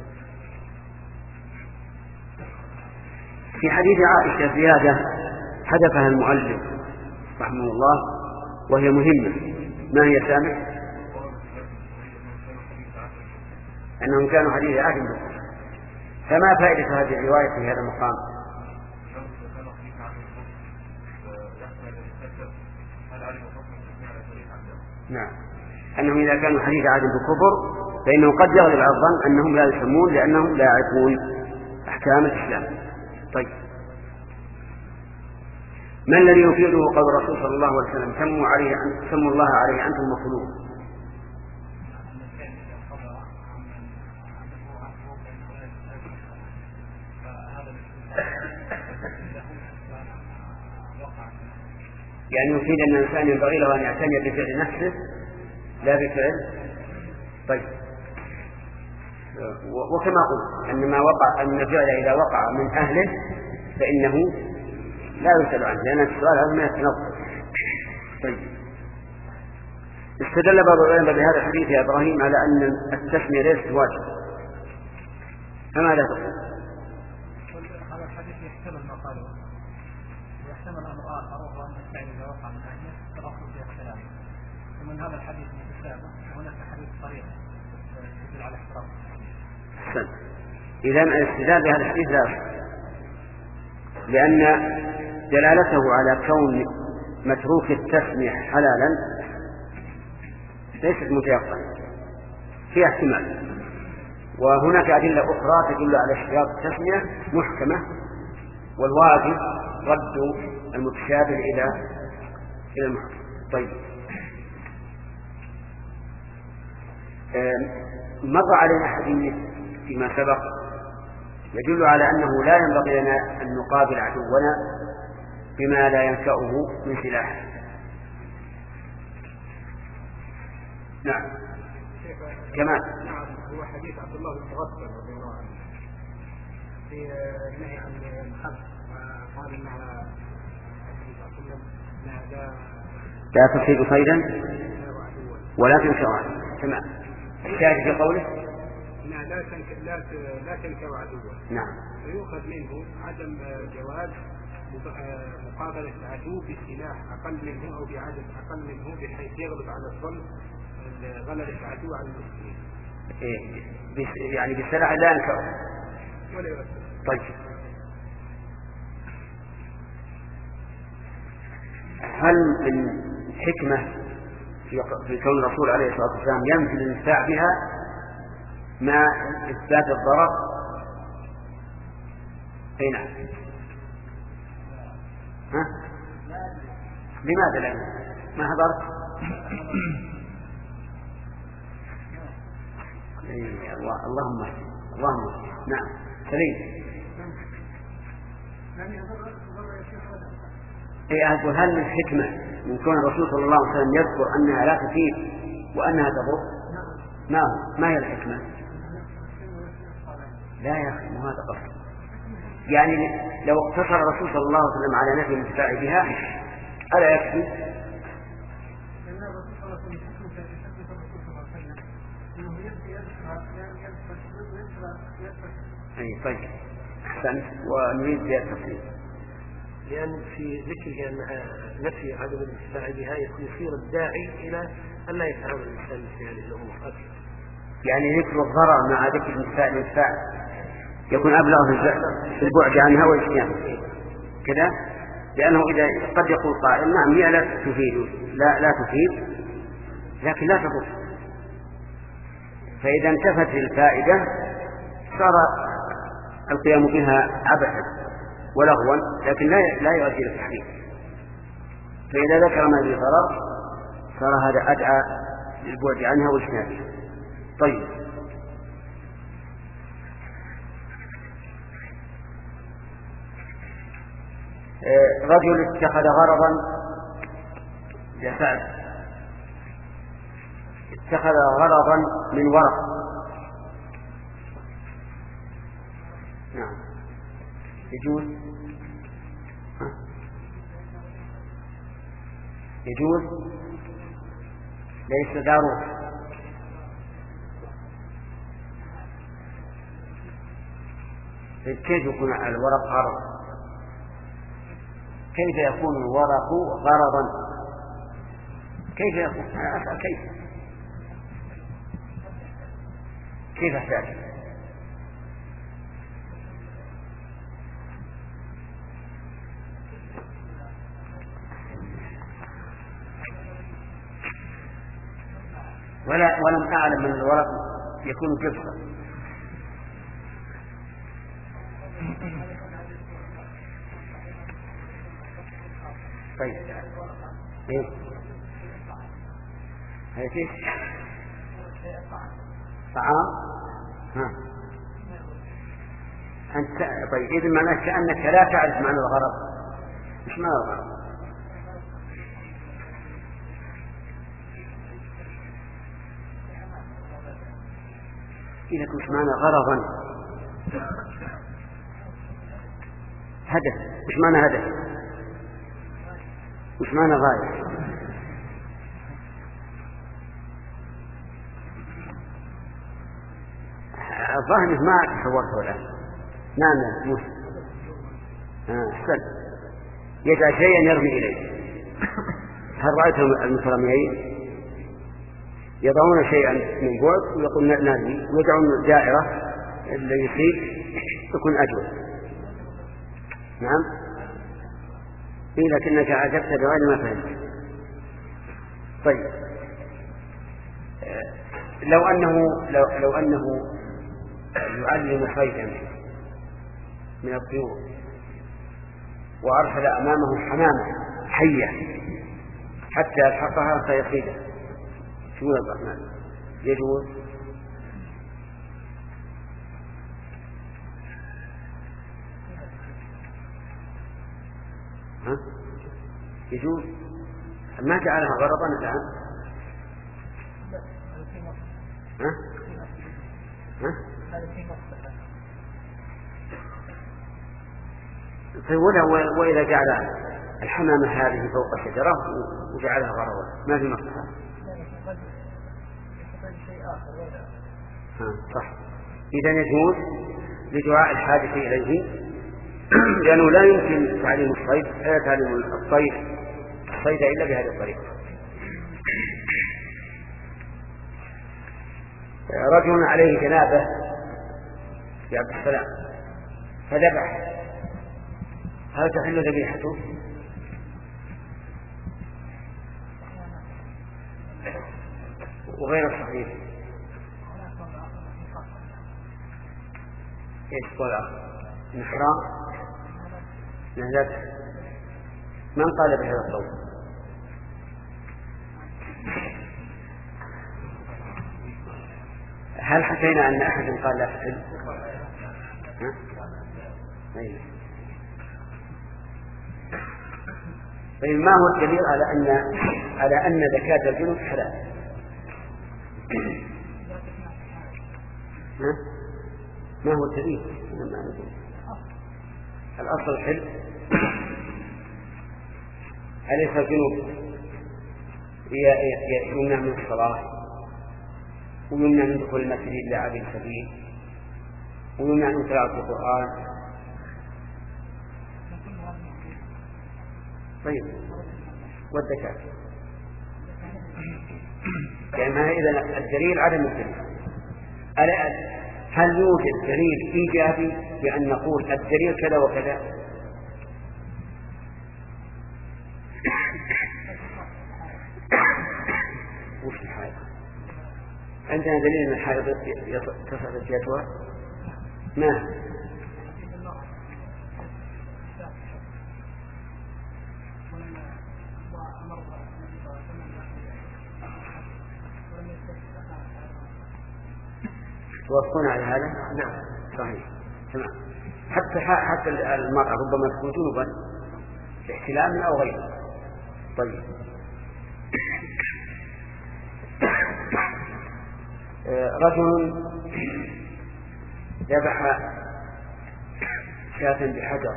في حديث عائشة زيادة حذفها المؤلف رحمه الله وهي مهمة. ما هي سامع؟ أنهم كانوا حديث عهد بالكفر. فما فائدة هذه الرواية في هذا المقام؟ نعم أنهم إذا كانوا حديث عهد بالكفر فإنه قد يغلب على الظن أنهم لا يسمون لأنهم لا يعرفون أحكام الإسلام. طيب ما الذي يفيده قول الرسول صلى الله عليه وسلم سموا عليه سموا الله عليه أنتم مخلوق؟ يعني يفيد أن الإنسان ينبغي له أن يعتني بفعل نفسه لا بفعل. طيب، وكما قلت أن ما وقع أن الفعل إذا وقع من أهله فإنه لا يسأل عنه، لأن السؤال هذا ما يتنظر. طيب، استدل بعض العلماء بهذا الحديث يا إبراهيم على أن التسمية ليست واجبة، فماذا تقول؟ هذا الحديث يحتمل ما قاله ويحتمل أمر آخر، وهو أن الفعل إذا وقع من أهله فالأصل فيه اختلاف، ومن هذا الحديث متشابه وهناك حديث صريح يدل على احترام. أحسن. إذن الاستدلال بهذا الحديث لا يصح، لأن دلالته على كون متروك التسمية حلالا ليست متيقنة، فيها احتمال. وهناك أدلة أخرى تدل على اشتراط التسمية محكمة، والواجب رد المتشابه إلى إلى المحكم. طيب، مر علينا حديث فيما سبق يدل على أنه لا ينبغي لنا أن نقابل عدونا بما لا ينفعه من سلاح. نعم كمان. نعم، هو حديث عبد الله بن مغفل رضي الله عنه في النهي عن الحرب، قال انها لا تصيد صيدا ولا تنكر عنه. تمام. الشاهد في قوله لا لا لا لا تنكر عدوا. نعم. فيؤخذ منه عدم جواز مقابلة العدو بسلاح أقل منه أو بعدد أقل منه بحيث يغلب على الظن غلبة العدو على المسلمين. إيه يعني بالسلاح لا ينكر ولا يؤثر. طيب، هل من حكمة في كون الرسول عليه الصلاة والسلام ينفي الانتفاع بها مع إثبات الضرر؟ أي نعم. ها؟ لماذا لا؟ ما حضرت؟ إيه اللهم اللهم نعم. سليم. إيه أقول هل من حكمة من كون الرسول صلى الله عليه وسلم يذكر أنها لا تفيد وأنها تضر؟ ما هو ما هي الحكمة؟ لا يا أخي، ما هذا قصد. يعني لو اقتصر الرسول صلى الله عليه وسلم على نفي الانتفاع بها ألا يكفي؟ أي طيب، أحسنت. ونريد زيادة التفصيل. لأن في ذكره أنها نفي عدم الانتفاع بها يصير الداعي إلى أن لا يتعامل الإنسان في هذه الأمور أكثر. يعني ذكر الضرر مع ذكر الانتفاع الانتفاع يكون أبلغ في البعد عنها والاجتناب كذا، لأنه إذا قد يقول قائل نعم هي لا تفيد لا لا تفيد لكن لا تضر، فإذا انتفت الفائدة صار القيام بها عبثا ولغوا، لكن لا لا يؤدي إلى التحريم. فإذا ذكر ما فيه ضرر صار هذا أدعى للبعد عنها واجتنابها. طيب، رجل اتخذ غرضا يا سعد اتخذ غرضا من ورق. نعم يجوز يجوز ليس ضروري. كيف يكون الورق غرض؟ كيف يكون الورق غرضا؟ كيف يكون؟ أنا أسأل كيف كيف أحتاج؟ ولا ولم أعلم من الورق يكون جبسا. طيب ايه هيك طعام ها أنت طيب إذن معناه كأنك لا تعرف معنى الغرض. مش معنى الغرض؟ إذا كنت معنى غرضا هدف، مش معنى هدف، مش معنى غاية. الظاهر ما تصورته الآن. نعم موسى. أحسن. يجعل شيئا يرمي إليه. هل رأيتم المترميين يضعون شيئا من بعد ويقول نرمي، ويضعون دائرة اللي يصيب تكون أجود. نعم. إيه لكنك عجبت بغير ما فهمت. طيب لو أنه لو, لو أنه يعلم صيدا من الطيور وأرسل أمامه حمامة حية حتى يلحقها فيصيدها، شو الرحمن يجوز؟ ها؟ يجوز؟ ما جعلها غرضا الآن؟ ها؟ ها؟ وإذا جعل الحمامة هذه فوق الشجرة وجعلها غرضا ما في مصلحة. صح. إذا يجوز لدعاء الحاجة إليه، لأنه لا يمكن تعليم الصيد تعليم الصيد الصيد إلا بهذه الطريقة. رجل عليه جنابة يا عبد السلام فذبح، هل تحل ذبيحته؟ وغير الصحيح ايش قال نحرام نهلته؟ من قال بهذا القول؟ هل حكينا أن أحد قال لا تحل؟ ها؟ أيه. طيب ما هو الدليل على أن على أن زكاة الجنوب حلال؟ ها؟ ما هو الدليل؟ الأصل الحل. أليس الجنوب يمنع من الصلاة ويمنع من دخول المسجد إلا عابر السبيل ويمنع من قراءة القرآن؟ طيب والزكاة يعني ما إذا الدليل عدم الدليل. هل يوجد دليل إيجابي بأن نقول الدليل كذا وكذا؟ وش الحائط؟ عندنا دليل من الحائط تصعد الجدوى؟ ما توافقون على هذا؟ نعم صحيح تمام. حتى حتى المرأة ربما تكون جنوبا احتلام أو غيره. طيب رجل ذبح شاة بحجر،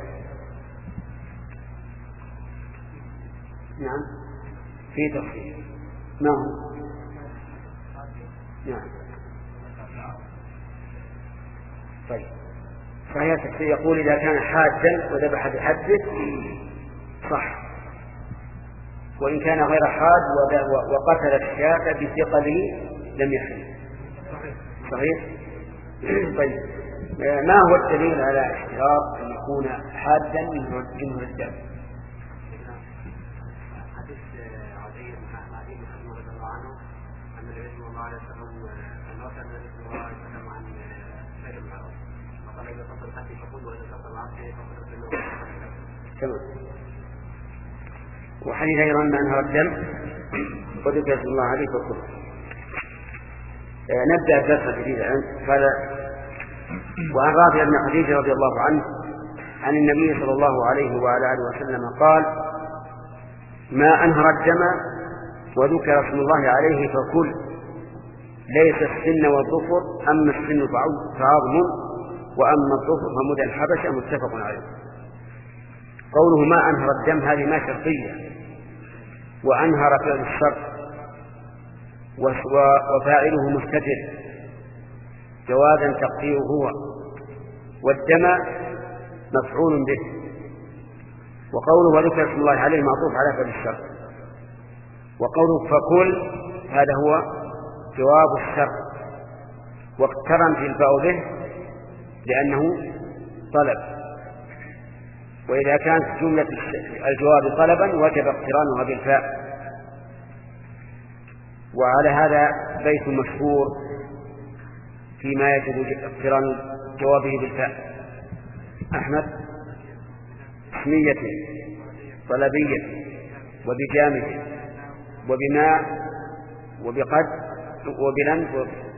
نعم في تفصيل ما هو؟ نعم طيب صحيح تفصيل. يقول إذا كان حادا وذبح بحده صح، وإن كان غير حاد وقتل الشاة بثقله لم يحل. صحيح. طيب ما هو الدليل على اشتراط أن يكون حادا منه الدم؟ حديث عدي بن عدي بن رضي الله عنه أن النبي صلى الله عليه وسلم أن رسل النبي صلى الله عليه وسلم عن شيء من العرب وقال إذا تصل الحج فقل وإذا تصل العصر فقل بالنور. تمام. وحديث أيضا أنهر الدم وذكر الله عليه وسلم. نبدأ الدرس الجديد الآن. قال وعن رافع بن خديجة رضي الله عنه عن النبي صلى الله عليه وعلى آله وسلم قال: ما أنهر الدم وذكر اسم الله عليه فكل، ليس السن والظفر، أما السن فعظم، وأما الظفر فمدى الحبشة. متفق عليه. قوله ما أنهر الدم هذه ما شرطية، وأنهر فعل الشرط وفاعله مستتر جوازا تقديره هو، والدم مفعول به. وقوله وذكر اسم الله عليه معطوف على فعل الشرط. وقوله فكل هذا هو جواب الشرط، واقترن في الباء به لأنه طلب، وإذا كانت جملة الجواب طلبا وجب اقترانها بالفاء. وعلى هذا بيت مشهور فيما يجب اقتران جوابه بالفاء: أحمد اسمية طلبية وبجامد وبما وبقد وبلن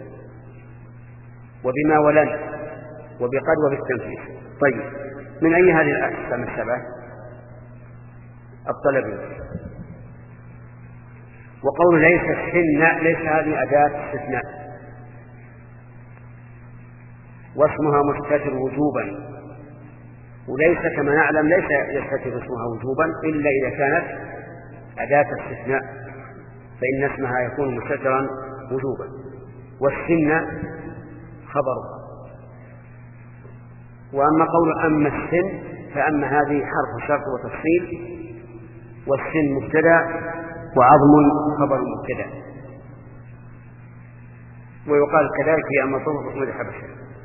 وبما ولن وبقد وبالتنفيذ. طيب، من أي هذه الأقسام السبعة؟ الطلبية. وقول ليس السن، ليس هذه أداة استثناء، واسمها مستتر وجوبا، وليس كما نعلم ليس يستتر اسمها وجوبا إلا إذا كانت أداة استثناء، فإن اسمها يكون مستترا وجوبا. والسن خبره. وأما قول أما السن فأما هذه حرف شرط وتفصيل، والسن مبتدأ وعظم خبر مبتدأ. ويقال كذلك في أما الظفر فمدى الحبشة.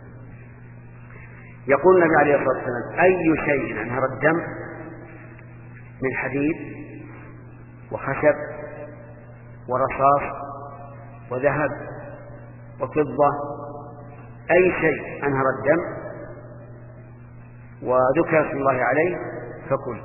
يقول النبي عليه الصلاة والسلام: أي شيء أنهر الدم من حديد وخشب ورصاص وذهب وفضة، أي شيء أنهر الدم وذكر اسم الله عليه فكل.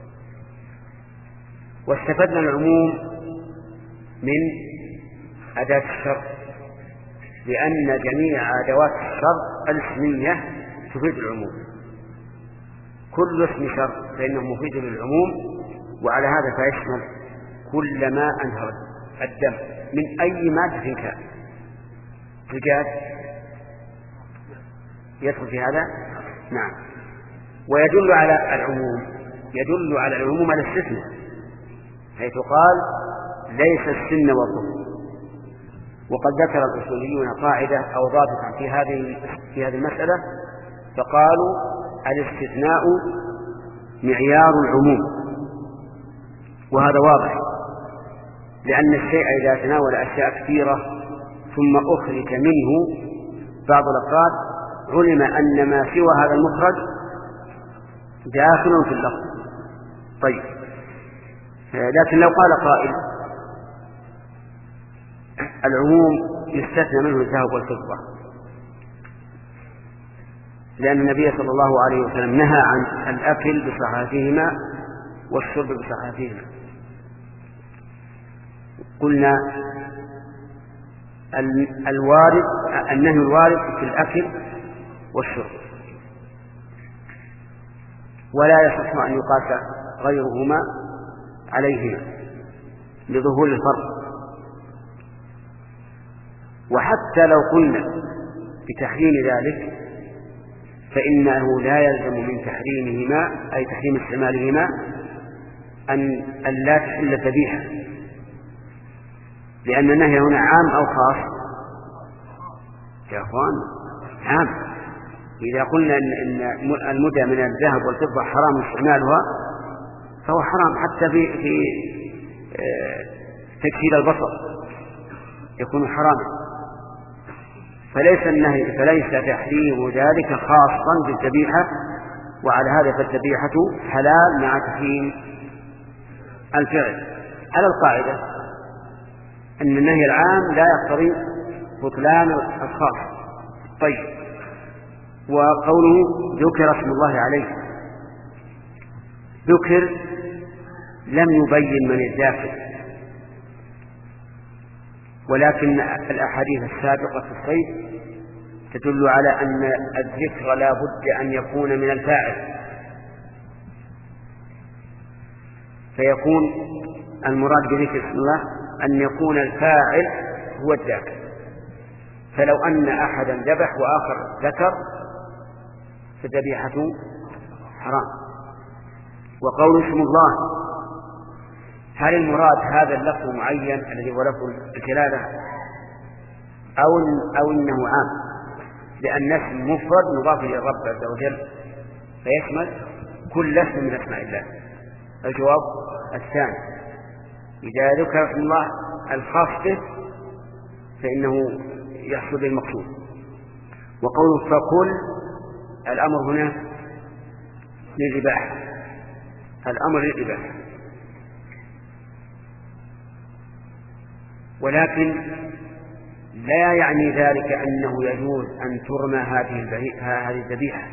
واستفدنا العموم من أداة الشرط، لأن جميع أدوات الشرط الاسمية تفيد العموم. كل اسم شرط فإنه مفيد للعموم، وعلى هذا فيشمل كل ما أنهر الدم من أي مادة كان. زجاج يدخل في هذا؟ نعم. ويدل على العموم، يدل على العموم على الاستثناء، حيث قال ليس السن والظفر. وقد ذكر الأصوليون قاعدة أو ضابطا في هذه في هذه المسألة، فقالوا الاستثناء معيار العموم. وهذا واضح، لأن الشيء إذا تناول أشياء كثيرة ثم أخرج منه بعض الأفراد علم أن ما سوى هذا المخرج داخل في اللفظ. طيب، لكن لو قال قائل العموم يستثنى منه الذهب والفضة، لأن النبي صلى الله عليه وسلم نهى عن الأكل بصحافهما والشرب بصحافهما. قلنا الوارد النهي الوارد في الأكل والشرب، ولا يصح أن يقاس غيرهما عليهما لظهور الفرق. وحتى لو قلنا بتحريم ذلك فإنه لا يلزم من تحريمهما أي تحريم استعمالهما أن لا تحل الذبيحة، لأن النهي هنا عام أو خاص؟ يا أخوان عام. إذا قلنا إن المدى من الذهب والفضة حرام استعمالها فهو حرام حتى في في تكسير البصر يكون حراما. فليس النهي فليس تحريم ذلك خاصا بالذبيحة، وعلى هذا فالذبيحة حلال مع تحريم الفعل على القاعدة أن النهي العام لا يقتضي بطلان الخاص. طيب، وقوله ذكر اسم الله عليه، ذكر لم يبين من الذاكر، ولكن الأحاديث السابقة في الصيد تدل على أن الذكر لا بد أن يكون من الفاعل فيكون المراد بذكر اسم الله أن يكون الفاعل هو الذاكر. فلو أن أحدا ذبح وآخر ذكر فذبيحته حرام. وقول اسم الله، هل المراد هذا اللفظ معين الذي هو لفظ الجلالة أو أو إنه عام؟ لأن اسم مفرد مضاف إلى الرب عز وجل فيشمل كل اسم من أسماء الله. الجواب الثاني، إذا ذكر اسم الله الخاص به فإنه يحصل بالمقصود. وقوله فكل، الأمر هنا للإباحة، الأمر للإباحة، ولكن لا يعني ذلك أنه يجوز أن ترمى هذه الذبيحة،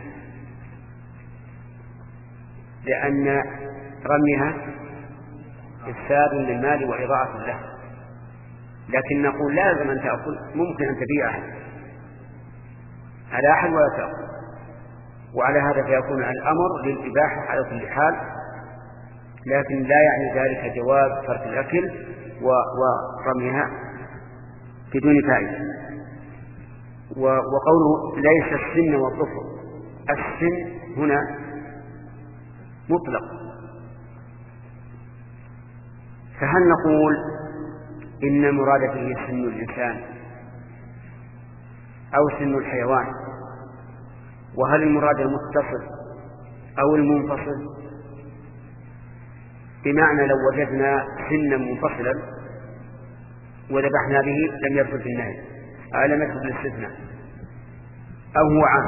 لأن رميها إفساد للمال وإضاعة له. لكن نقول لازم أن تأكل، ممكن أن تبيعها على أحد ولا تأكل، وعلى هذا فيكون الأمر للإباحة على كل حال، لكن لا يعني ذلك جواز ترك الأكل ورميها بدون فائدة. وقوله ليس السن والظفر، السن هنا مطلق، فهل نقول إن المراد به سن الإنسان أو سن الحيوان؟ وهل المراد المتصل أو المنفصل؟ بمعنى لو وجدنا سنا منفصلا وذبحنا به لم يدخل في النهي أو لم يدخل في الاستثناء، أو هو عام؟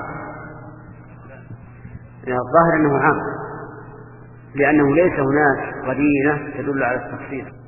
الظاهر أنه عام، لأنه ليس هناك قرينة تدل على التفصيل.